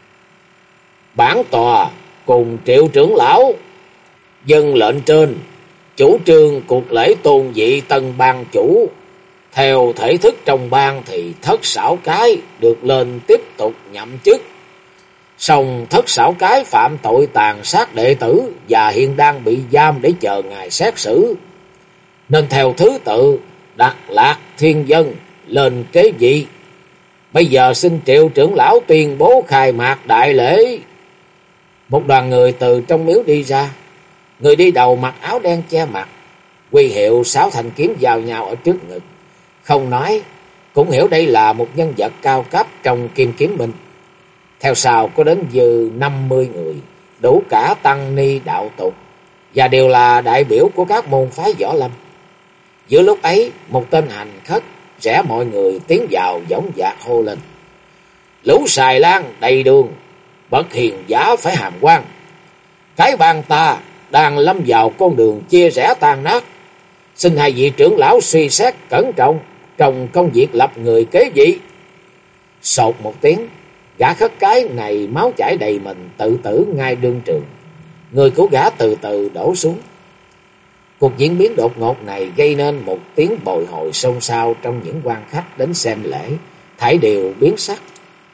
Bản tòa cùng Triệu trưởng lão dâng lệnh trên, chủ trương cuộc lễ tôn vị tân ban chủ. Theo thể thức trong bang thì Thất Xảo Cái được lên tiếp tục nhậm chức. Song Thất Xảo Cái phạm tội tàn sát đệ tử và hiện đang bị giam để chờ ngày xét xử, nên theo thứ tự Đạt Lạc, Thiên Dân lên kế vị. Bây giờ xin Triệu trưởng lão tuyên bố khai mạc đại lễ. Một đoàn người từ trong miếu đi ra. Người đi đầu mặc áo đen che mặt, huy hiệu 6 thanh kiếm giao nhau ở trước ngực. Không nói cũng hiểu đây là một nhân vật cao cấp trong Kim Kiếm Minh. Theo sau có đến dư 50 người, đủ cả tăng ni đạo tục, và đều là đại biểu của các môn phái võ lâm. Giữa lúc ấy, một tên hành khất rẽ mọi người tiến vào dõng dạc hô lên: Lũ xài lan đầy đường, bậc hiền giả phải hàm quan. Cái bang ta đang lâm vào con đường chia rẽ tan nát. Xin hai vị trưởng lão suy xét cẩn trọng trong công việc lập người kế vị. Sột một tiếng, gã khất cái này máu chảy đầy mình, tự tử ngay đương trường. Người của gã từ từ đổ xuống. Cuộc diễn biến đột ngột này gây nên một tiếng bồi hồi xôn xao trong những quan khách đến xem lễ, thảy đều biến sắc.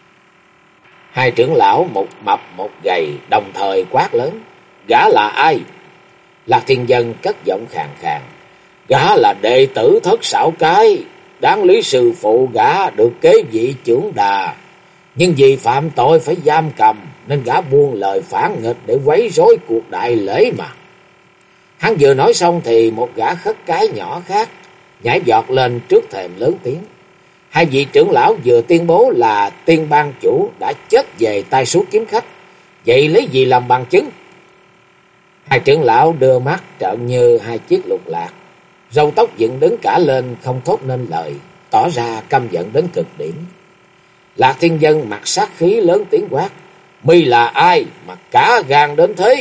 Hai trưởng lão một mập một gầy đồng thời quát lớn: "Gã là ai?" Lạc Thiên Dân cất giọng khàn khàn: "Gã là đệ tử Thất Xảo Cái, đáng lý sư phụ gã được kế vị trưởng đà, nhưng vì phạm tội phải giam cầm nên gã buông lời phản nghịch để quấy rối cuộc đại lễ mà." Hắn vừa nói xong thì một gã khất cái nhỏ khác nhảy vọt lên trước thềm lớn tiếng: "Hai vị trưởng lão vừa tuyên bố là Tiên Bang chủ đã chết về tay số kiếm khách, vậy lấy gì làm bằng chứng?" Hai trưởng lão đưa mắt trợn như hai chiếc lục lạc, râu tóc dựng đứng cả lên không thốt nên lời, tỏ ra căm giận đến cực điểm. Lạc Thiên Dân mặt sát khí lớn tiếng quát: "Mi là ai mà cả gan đến thế?"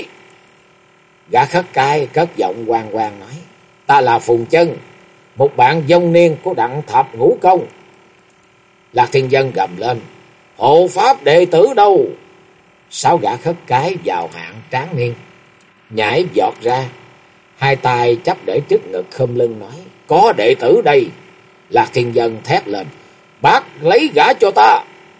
Gã khất cái cất giọng oang oang nói: "Ta là Phùng Chân, một bạn vong niên của Đặng Thập Ngũ Công." Lạc Thiên Dân gầm lên: "Hộ pháp đệ tử đâu?" Sáu gã khất cái vào hạng tráng niên nhảy vọt ra, hai tay chắp để trước ngực khom lưng nói: "Có đệ tử đây." Lạc Thiên Dân thét lên: "Bắt lấy gã cho ta!"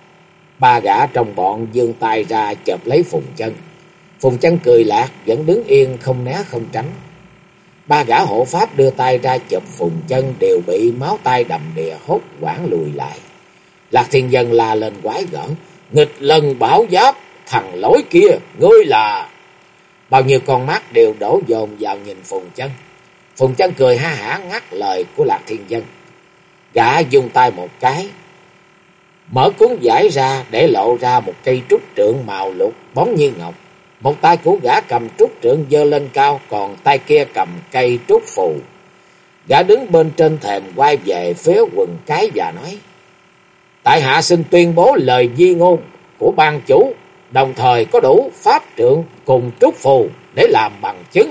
Ba gã trong bọn giương tay ra chộp lấy Phùng Chân. Phùng Chân cười lạc, vẫn đứng yên không né không tránh. Ba gã hộ pháp đưa tay ra chụp Phùng Chân đều bị máu tay đầm đìa hốt hoảng lùi lại. Lạc Thiên Dân la lên quái gở: "Nghịch lần bảo giáp, thằng lối kia, ngươi là..." Bao nhiêu con mắt đều đổ dồn vào nhìn Phùng Chân. Phùng Chân cười ha hả ngắt lời của Lạc Thiên Dân. Gã dùng tay một cái, mở cuốn vải ra để lộ ra một cây trúc trượng màu lục bóng như ngọc. Một tay của gã cầm trúc trượng giơ lên cao, còn tay kia cầm cây trúc phù. Gã đứng bên trên thềm quay về phía Quần Cái và nói: "Tại hạ xin tuyên bố lời di ngôn của ban chủ, đồng thời có đủ pháp trượng cùng trúc phù để làm bằng chứng."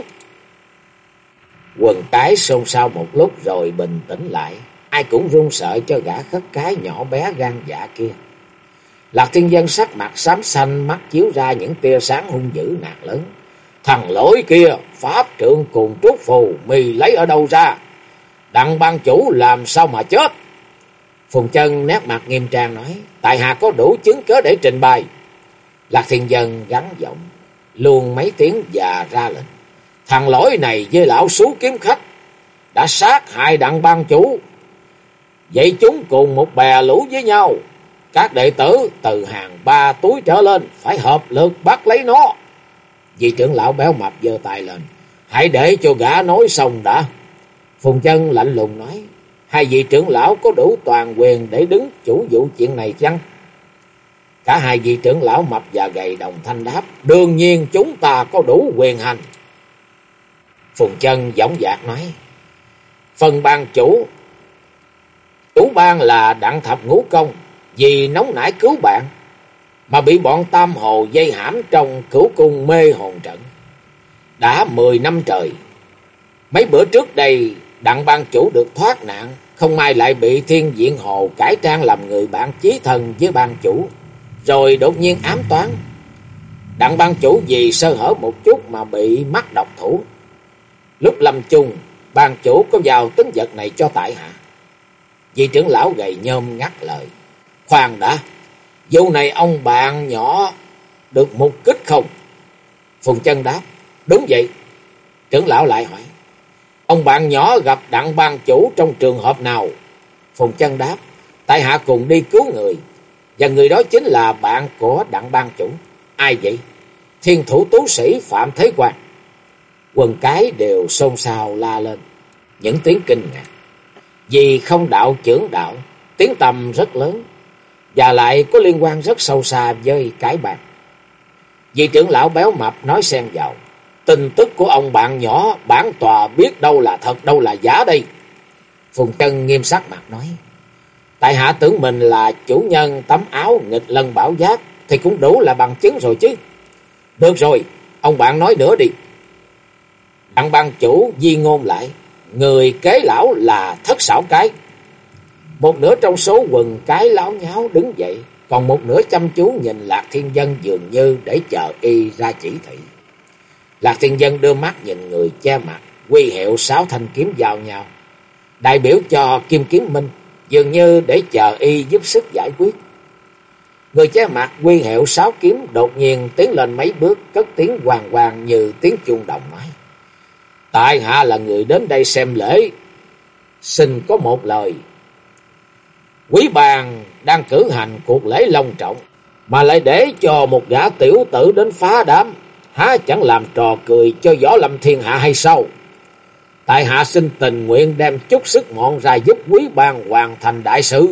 Quần Cái xôn xao một lúc rồi bình tĩnh lại, ai cũng run sợ cho gã khất cái nhỏ bé gan dạ kia. Lạc Thiên Dân sắc mặt xám xanh, mắt chiếu ra những tia sáng hung dữ nạt lớn: "Thằng lỗi kia, pháp trượng cùng trúc phù mì lấy ở đâu ra? Đặng ban chủ làm sao mà chết?" Phùng Chân nét mặt nghiêm trang nói: "Tại hạ có đủ chứng cớ để trình bày." Lạc Thiên Dân gắn giọng luôn mấy tiếng và ra lệnh: "Thằng lỗi này với lão Sú kiếm khách đã sát hại Đặng ban chủ, vậy chúng cùng một bè lũ với nhau. Các đệ tử từ hàng 3 túi trở lên phải hợp lực bắt lấy nó." Vị trưởng lão béo mập giơ tay lên: "Hãy để cho gã nói xong đã." Phùng Chân lạnh lùng nói: "Hai vị trưởng lão có đủ toàn quyền để đứng chủ vụ chuyện này chăng?" Cả hai vị trưởng lão mập và gầy đồng thanh đáp: "Đương nhiên chúng ta có đủ quyền hành." Phùng Chân dõng dạc nói: "Phần ban chủ ban là Đặng Thập Ngũ Công, vì nóng nảy cứu bạn mà bị bọn Tam Hồ dây hãm trong Cửu Cung mê hồn trận đã 10 năm trời. Mấy bữa trước đây Đặng ban chủ được thoát nạn, không may lại bị Thiên Diện Hồ cải trang làm người bạn chí thân với ban chủ, rồi đột nhiên ám toán. Đặng ban chủ vì sơ hở một chút mà bị mắc độc thủ. Lúc lâm chung, ban chủ có vào tính vật này cho tại hạ." Vị trưởng lão gầy nhôm ngắt lời: "Khoan đã, vụ này ông bạn nhỏ được mục kích không?" Phùng Chân đáp: "Đúng vậy." Trưởng lão lại hỏi: "Ông bạn nhỏ gặp Đặng ban chủ trong trường hợp nào?" Phùng Chân đáp: "Tại hạ cùng đi cứu người, và người đó chính là bạn của Đặng ban chủ." "Ai vậy?" "Thiên thủ tú sĩ Phạm Thế Quan." Quần Cái đều xôn xao la lên những tiếng kinh ngạc. Vì không đạo chưởng đạo, tiếng tầm rất lớn, và lại có liên quan rất sâu xa với cái bang. Vị trưởng lão béo mập nói xen vào: "Tin tức của ông bạn nhỏ, bản tòa biết đâu là thật đâu là giả đây." Phùng Chân nghiêm sắc mặt nói: "Tại hạ tưởng mình là chủ nhân tấm áo nghịch lân bảo giáp thì cũng đủ là bằng chứng rồi chứ." "Được rồi, ông bạn nói nữa đi." Đặng ban chủ di ngôn lại: "Người kế lão là Thất Xảo Cái." Một nửa trong số Quần Cái láo nháo đứng dậy, còn một nửa chăm chú nhìn Lạc Thiên Dân dường như để chờ y ra chỉ thị. Lạc Thiên Dân đưa mắt nhìn người che mặt, huy hiệu 6 thanh kiếm giao nhau, đại biểu cho Kim Kiếm Minh, dường như để chờ y giúp sức giải quyết. Người che mặt quy hiệu 6 kiếm đột nhiên tiến lên mấy bước, cất tiếng hoàng hoàng như tiếng chuông đồng nói: tại hạ là người đến đây xem lễ, xin có một lời. Quý bàn đang cử hành cuộc lễ long trọng, mà lại để cho một gã tiểu tử đến phá đám, há chẳng làm trò cười cho võ lâm thiên hạ hay sao? Tại hạ xin tình nguyện đem chút sức mọn ra giúp quý bàn hoàn thành đại sự.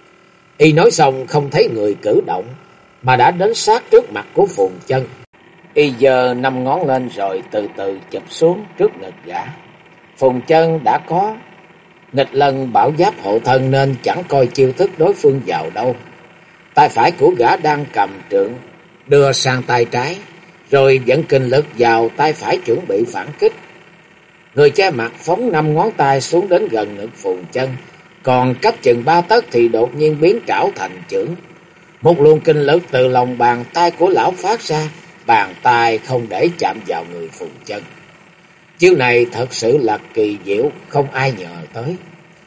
Y nói xong không thấy người cử động, mà đã đến sát trước mặt của Phùng Chân. Y giơ 5 ngón lên rồi từ từ chụp xuống trước ngực gã. Phùng Chân đã có nghịch lân bảo giáp hộ thân nên chẳng coi chiêu thức đối phương vào đâu. Tay phải của gã đang cầm trượng đưa sang tay trái, rồi dẫn kinh lực vào tay phải chuẩn bị phản kích. Người che mặt phóng 5 ngón tay xuống đến gần ngực Phùng Chân, còn cách chừng 3 tấc thì đột nhiên biến trảo thành chưởng. Một luồng kinh lực từ lòng bàn tay của lão phát ra, bàn tay không để chạm vào người Phùng Chân. Chiêu này thật sự là kỳ diệu, không ai ngờ tới.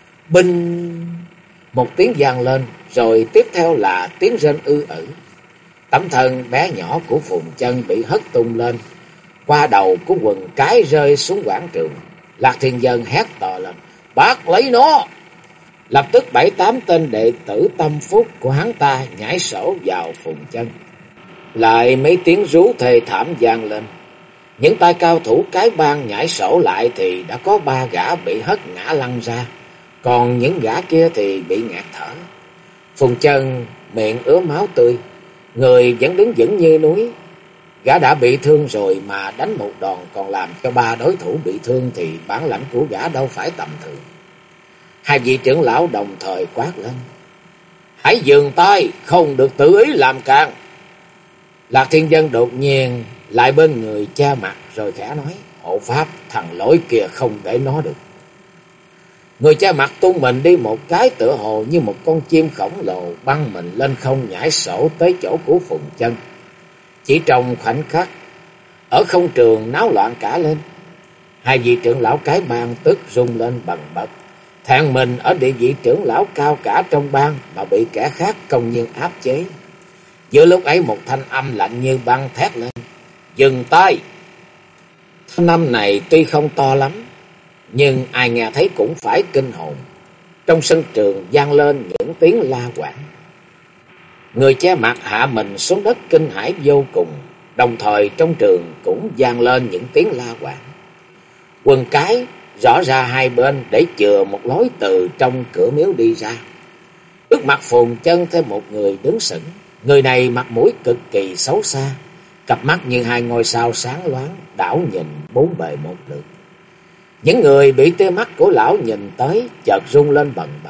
Binh! Một tiếng vang lên, rồi tiếp theo là tiếng rên ư ử. Tấm thân bé nhỏ của Phùng Chân bị hất tung lên, qua đầu của quần cái rơi xuống quảng trường. Lạc Thiên Vân hét to lên: bắt lấy nó! Lập tức 7-8 tên đệ tử tâm phúc của hắn ta nhảy sổ vào Phùng Chân. Lại mấy tiếng rú thê thảm vang lên. Những tay cao thủ cái bang nhảy sổ lại thì đã có 3 gã bị hất ngã lăn ra, còn những gã kia thì bị ngạt thở. Phùng Chân miệng ứa máu tươi, người vẫn đứng vững như núi. Gã đã bị thương rồi mà đánh một đòn còn làm cho 3 đối thủ bị thương thì bản lãnh của gã đâu phải tầm thường. 2 vị trưởng lão đồng thời quát lên: hãy dừng tay, không được tự ý làm càn. Lạc Thiên Vân đột nhiên lại bên người cha mặt rồi khẽ nói: hộ pháp, thằng lỗi kia không để nó được. Người cha mặt tung mình đi một cái tựa hồ như một con chim khổng lồ, băng mình lên không nhảy sổ tới chỗ của Phùng Chân. Chỉ trong khoảnh khắc, ở không trường náo loạn cả lên. 2 vị trưởng lão cái bang tức rung lên bần bật, thẹn mình ở địa vị trưởng lão cao cả trong bang mà bị kẻ khác công nhiên áp chế. Giữa lúc ấy một thanh âm lạnh như băng thét lên: dừng tay! Thanh âm này tuy không to lắm, nhưng ai nghe thấy cũng phải kinh hồn. Trong sân trường vang lên những tiếng la quảng. Người che mặt hạ mình xuống đất kinh hãi vô cùng, đồng thời trong trường cũng vang lên những tiếng la quảng. Quần cái rõ ra hai bên để chừa một lối từ trong cửa miếu đi ra. Trước mặt Phùng Chân thêm một người đứng sững. Người này mặt mũi cực kỳ xấu xa, cặp mắt như 2 ngôi sao sáng loáng, đảo nhìn 4 bề một lượt. Những người bị tia mắt của lão nhìn tới chợt rung lên bần bật.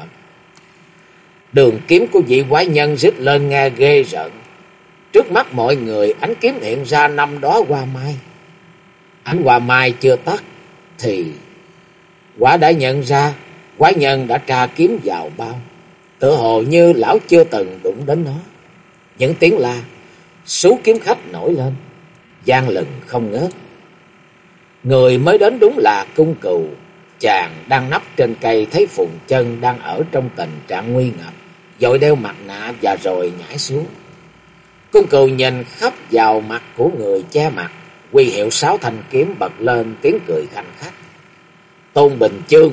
Đường kiếm của vị quái nhân rít lên nghe ghê rợn. Trước mắt mọi người, ánh kiếm hiện ra 5 đóa hoa mai. Ánh hoa mai chưa tắt thì quả đã nhận ra quái nhân đã tra kiếm vào bao, tựa hồ như lão chưa từng đụng đến nó. Những tiếng la sú kiếm khách nổi lên, vang lừng không ngớt. Người mới đến đúng là Cung Cừu. Chàng đang nấp trên cây thấy Phùng Chân đang ở trong tình trạng nguy ngập, vội đeo mặt nạ và rồi nhảy xuống. Cung Cừu nhìn khắp vào mặt của người che mặt, quy hiệu 6 thanh kiếm bật lên tiếng cười khanh khách. Tôn Bình Chương,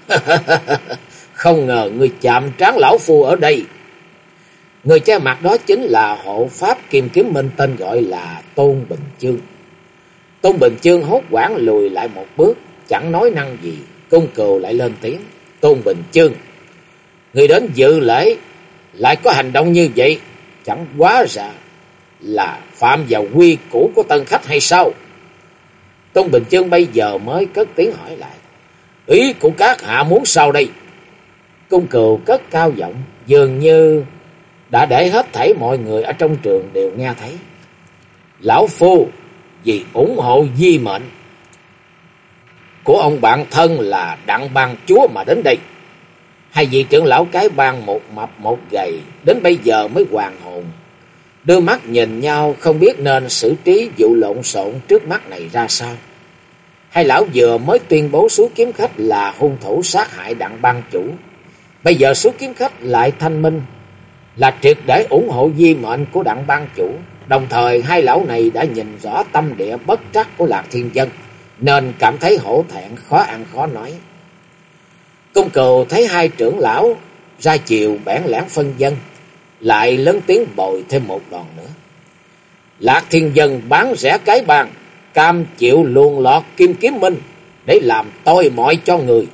không ngờ ngươi chạm trán lão phu ở đây. Người che mặt đó chính là hộ pháp Kim Kiếm Minh, tên gọi là Tôn Bình Chương. Tôn Bình Chương hốt hoảng lùi lại một bước, chẳng nói năng gì. Cung Cừu lại lên tiếng: Tôn Bình Chương, người đến dự lễ lại có hành động như vậy, chẳng quá ra là phạm vào quy củ của tân khách hay sao? Tôn Bình Chương bây giờ mới cất tiếng hỏi lại: ý của các hạ muốn sao đây? Cung Cừu cất cao giọng, dường như đã để hết thảy mọi người ở trong trường đều nghe thấy: lão phu vì ủng hộ di mệnh của ông bạn thân là Đặng Bang Chúa mà đến đây. 2 vị trưởng lão cái bang một mập một gầy đến bây giờ mới hoàn hồn, đưa mắt nhìn nhau không biết nên xử trí vụ lộn xộn trước mắt này ra sao. Hai lão vừa mới tuyên bố số kiếm khách là hung thủ sát hại Đặng Bang Chủ, Bây giờ số kiếm khách lại thanh minh, là triệt để ủng hộ di mệnh của Đặng ban chủ. Đồng thời hai lão này đã nhìn rõ tâm địa bất trắc của Lạc Thiên Vân, nên cảm thấy hổ thẹn, khó ăn khó nói. Cung Cừu thấy hai trưởng lão ra chiều bẽn lẽn phân dân, lại lớn tiếng bồi thêm một đòn nữa. Lạc Thiên Vân bán rẻ cái bàn, cam chịu luồn lọt Kim Kiếm Minh để làm tôi mọi cho người.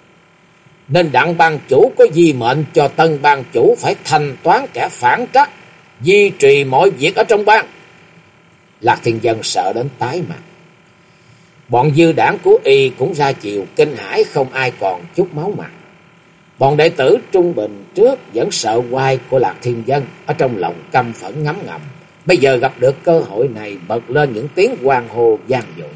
Nên Đặng ban chủ có di mệnh cho tân ban chủ phải thanh toán kẻ phản trắc, duy trì mọi việc ở trong bang. Lạc Thiên Vân sợ đến tái mặt. Bọn dư đảng của y cũng ra chiều kinh hãi, không ai còn chút máu mặt. Bọn đệ tử trung bình trước vẫn sợ oai của Lạc Thiên Vân, ở trong lòng căm phẫn ngấm ngầm. Bây giờ gặp được cơ hội này, bật lên những tiếng hoan hô vang dội.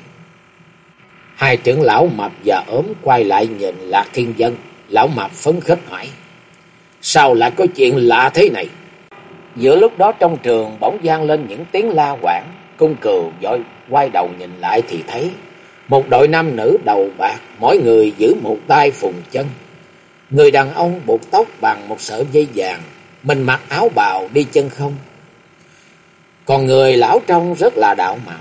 Hai trưởng lão mập và ốm quay lại nhìn Lạc Thiên Vân. Lão mập phấn khích hỏi: sao lại có chuyện lạ thế này? Giữa lúc đó trong trường bỗng vang lên những tiếng la quảng. Cung Cừu vội quay đầu nhìn lại thì thấy một đội nam nữ đầu bạc, mỗi người giữ một tay phùng chân. Người đàn ông buộc tóc bằng một sợi dây vàng, mình mặc áo bào đi chân không. Còn người lão trông rất là đạo mạo.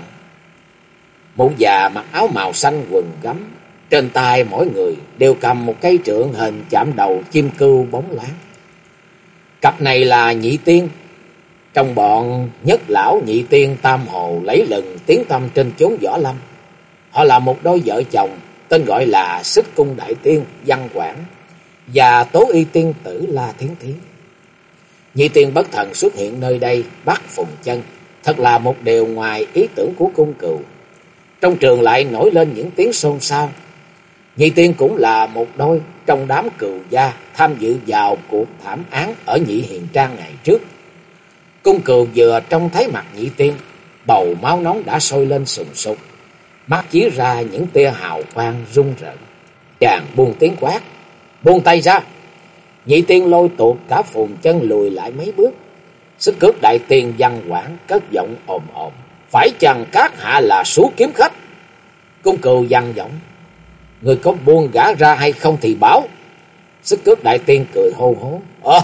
Mụ già mặc áo màu xanh quần gấm, trên tay mỗi người đều cầm một cây trượng hình chạm đầu chim cưu bóng loáng. Cặp này là nhị tiên. Trong bọn nhất lão nhị tiên tam hồ lấy lừng tiếng tăm trên chốn võ lâm. Họ là một đôi vợ chồng, tên gọi là Xích Cung Đại Tiên Văn Quảng và Tố Y Tiên Tử La Thiến Thiến. Nhị tiên bất thần xuất hiện nơi đây bắt phùng chân, thật là một điều ngoài ý tưởng của Cung Cừu. Trong trường lại nổi lên những tiếng xôn xao. Nhị tiên cũng là một đôi trong đám cừu gia tham dự vào cuộc thảm án ở Nhị Hiền Trang ngày trước. Cung Cừu vừa trông thấy mặt nhị tiên, bầu máu nóng đã sôi lên sùng sục, mắt chỉ ra những tia hào quang rung rợn. Chàng buông tiếng quát: buông tay ra! Nhị tiên lôi tuột cả phùng chân lùi lại mấy bước. Xích Cước Đại Tiên Văn Quảng cất giọng ồm ồm: phải chăng các hạ là số kiếm khách? Cung Cừu vang giọng: người có buông gã ra hay không thì báo. Xích Cước Đại Tiên cười hô hố: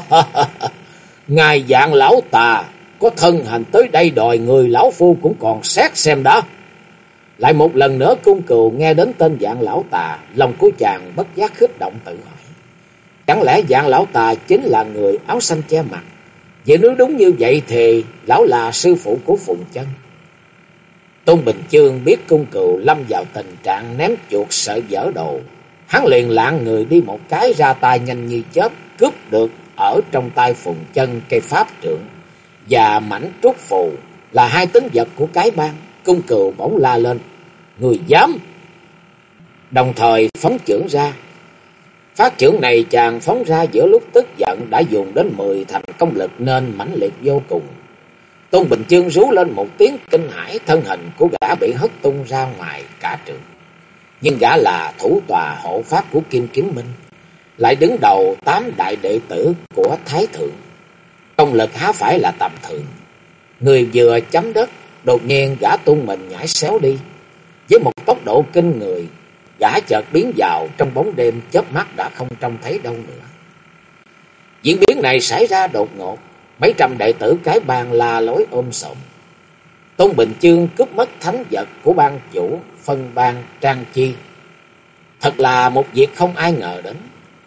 ngài dạng lão tà, có thân hành tới đây đòi người, lão phu cũng còn xét xem đã. Lại một lần nữa Cung Cừu nghe đến tên dạng lão tà, lòng của chàng bất giác khích động tự hỏi: chẳng lẽ dạng lão tà chính là người áo xanh che mặt? Vậy nếu đúng như vậy thì lão là sư phụ của Phùng Chân. Tôn Bình Chương biết Cung Cừu lâm vào tình trạng ném chuột sợ dở đồ, hắn liền lạng người đi một cái, ra tay nhanh như chớp cướp được ở trong tay Phùng Chân cây pháp trượng và mảnh trúc phù, là hai tín vật của cái bang. Cung Cừu bỗng la lên: người dám! Đồng thời phóng chưởng ra. Phát chưởng này chàng phóng ra giữa lúc tức giận đã dùng đến 10 thành công lực nên mãnh liệt vô cùng. Tôn Bình Chương rú lên một tiếng kinh hãi, thân hình của gã bị hất tung ra ngoài cả trường. Nhưng gã là thủ tòa hộ pháp của Kim Kiếm Minh, lại đứng đầu 8 đại đệ tử của Thái Thượng, công lực há phải là tầm thường. Người vừa chấm đất, đột nhiên gã tung mình nhảy xéo đi. Với một tốc độ kinh người, gã chợt biến vào trong bóng đêm, chớp mắt đã không trông thấy đâu nữa. Diễn biến này xảy ra đột ngột, mấy trăm đệ tử cái bang la lối ôm sòm. Tôn Bình Chương cướp mất thánh vật của ban chủ phân ban Trang Chi, thật là một việc không ai ngờ đến.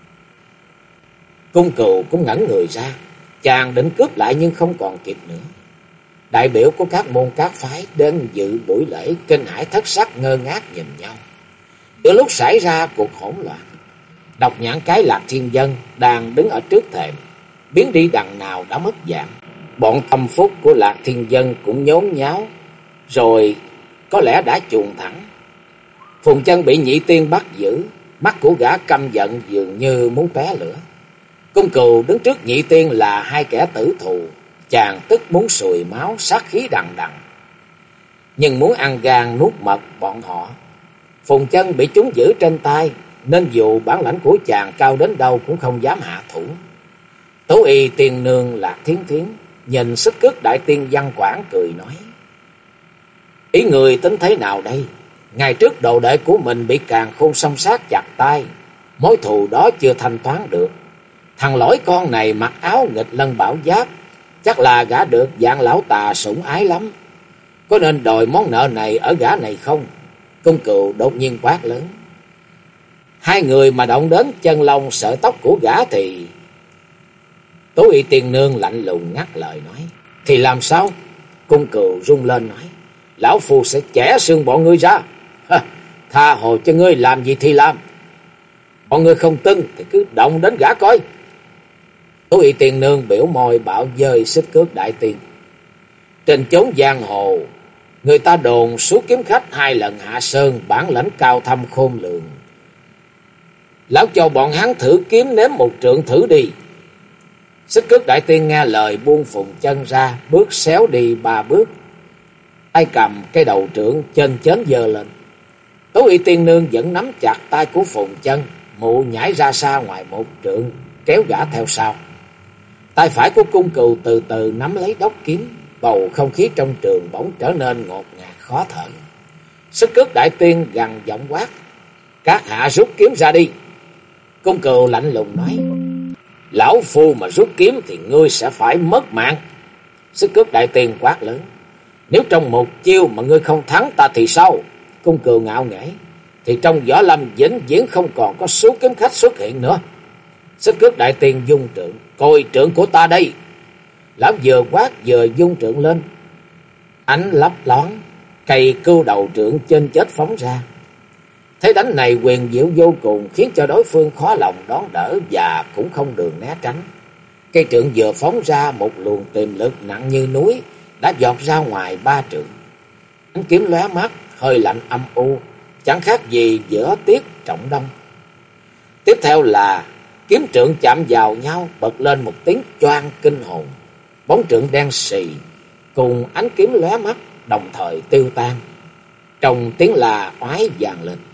Cung Cừu cũng ngẩn người ra, chàng định cướp lại nhưng không còn kịp nữa. Đại biểu của các môn các phái đến dự buổi lễ kinh hãi thất sắc, ngơ ngác nhìn nhau. Giữa lúc xảy ra cuộc hỗn loạn, Độc Nhãn Cái Lạc Thiên Vân đang đứng ở trước thềm, biến đi đằng nào đã mất dạng. Bọn tâm phúc của Lạc Thiên Vân cũng nhốn nháo, rồi có lẽ đã chuồn thẳng. Phùng Chân bị nhị tiên bắt giữ, mắt của gã căm giận dường như muốn tóe lửa. Cung Cừu đứng trước nhị tiên là hai kẻ tử thù, chàng tức muốn sùi máu, sát khí đằng đằng, nhưng muốn ăn gan nuốt mật bọn họ. Phùng Chân bị chúng giữ trên tay, nên dù bản lãnh của chàng cao đến đâu cũng không dám hạ thủ. Tố Y Tiên Nương Lạc Thiến Thiến nhìn Xích Cước Đại Tiên Văn Quảng cười nói: ý người tính thế nào đây? Ngày trước đồ đệ của mình bị càn khôn song sát chặt tay, mối thù đó chưa thanh toán được. Thằng lỗi con này mặc áo nghịch lân bảo giáp, chắc là gã được dạng lão tà sủng ái lắm. Có nên đòi món nợ này ở gã này không? Cung Cừu đột nhiên quát lớn. Hai người mà động đến chân lông sợi tóc của gã thì... Tố Y Tiên Nương lạnh lùng ngắt lời nói. Thì làm sao? Cung Cừu rung lên nói. Lão phu sẽ chẻ xương bọn ngươi ra. Tha hồ cho ngươi làm gì thì làm. Bọn ngươi không tin thì cứ động đến gã coi. Tố Y Tiên Nương biểu môi bảo dơi xích cước đại tiên. Trên chốn giang hồ, người ta đồn số kiếm khách 2 lần hạ sơn, bản lãnh cao thâm khôn lường. Lão cho bọn hắn thử kiếm nếm một trượng thử đi. Xích cước đại tiên nghe lời buông Phùng Chân ra, bước xéo đi 3 bước. Tay cầm cái đầu trượng chân chến giơ lên. Tố Y Tiên Nương vẫn nắm chặt tay của Phùng Chân, mụ nhảy ra xa ngoài 1 trượng, kéo gã theo sau. Tay phải của Cung Cừu từ từ nắm lấy đốc kiếm, bầu không khí trong trường bỗng trở nên ngột ngạt khó thở. Xích cước đại tiên gằn giọng quát. Các hạ rút kiếm ra đi. Cung Cừu lạnh lùng nói. Lão phu mà rút kiếm thì ngươi sẽ phải mất mạng. Xích cước đại tiên quát lớn. Nếu trong một chiêu mà ngươi không thắng ta thì sao? Cung Cừu ngạo nghễ. Thì trong võ lâm vĩnh viễn không còn có số kiếm khách xuất hiện nữa. Xích cước đại tiên dung trượng. Coi trượng của ta đây. Lão vừa quát vừa dung trượng lên. Ánh lấp loáng, cây cưu đầu trượng trên chết phóng ra. Thế đánh này quyền diệu vô cùng, khiến cho đối phương khó lòng đón đỡ và cũng không đường né tránh. Cây trượng vừa phóng ra, một luồng tiềm lực nặng như núi đã giọt ra ngoài 3 trượng. Ánh kiếm lóe mắt, hơi lạnh âm u, chẳng khác gì giữa tiết trọng đông. Tiếp theo là kiếm trượng chạm vào nhau, bật lên một tiếng choang kinh hồn. Bóng trượng đen sì cùng ánh kiếm lóe mắt đồng thời tiêu tan. Trong tiếng là oái vang lên.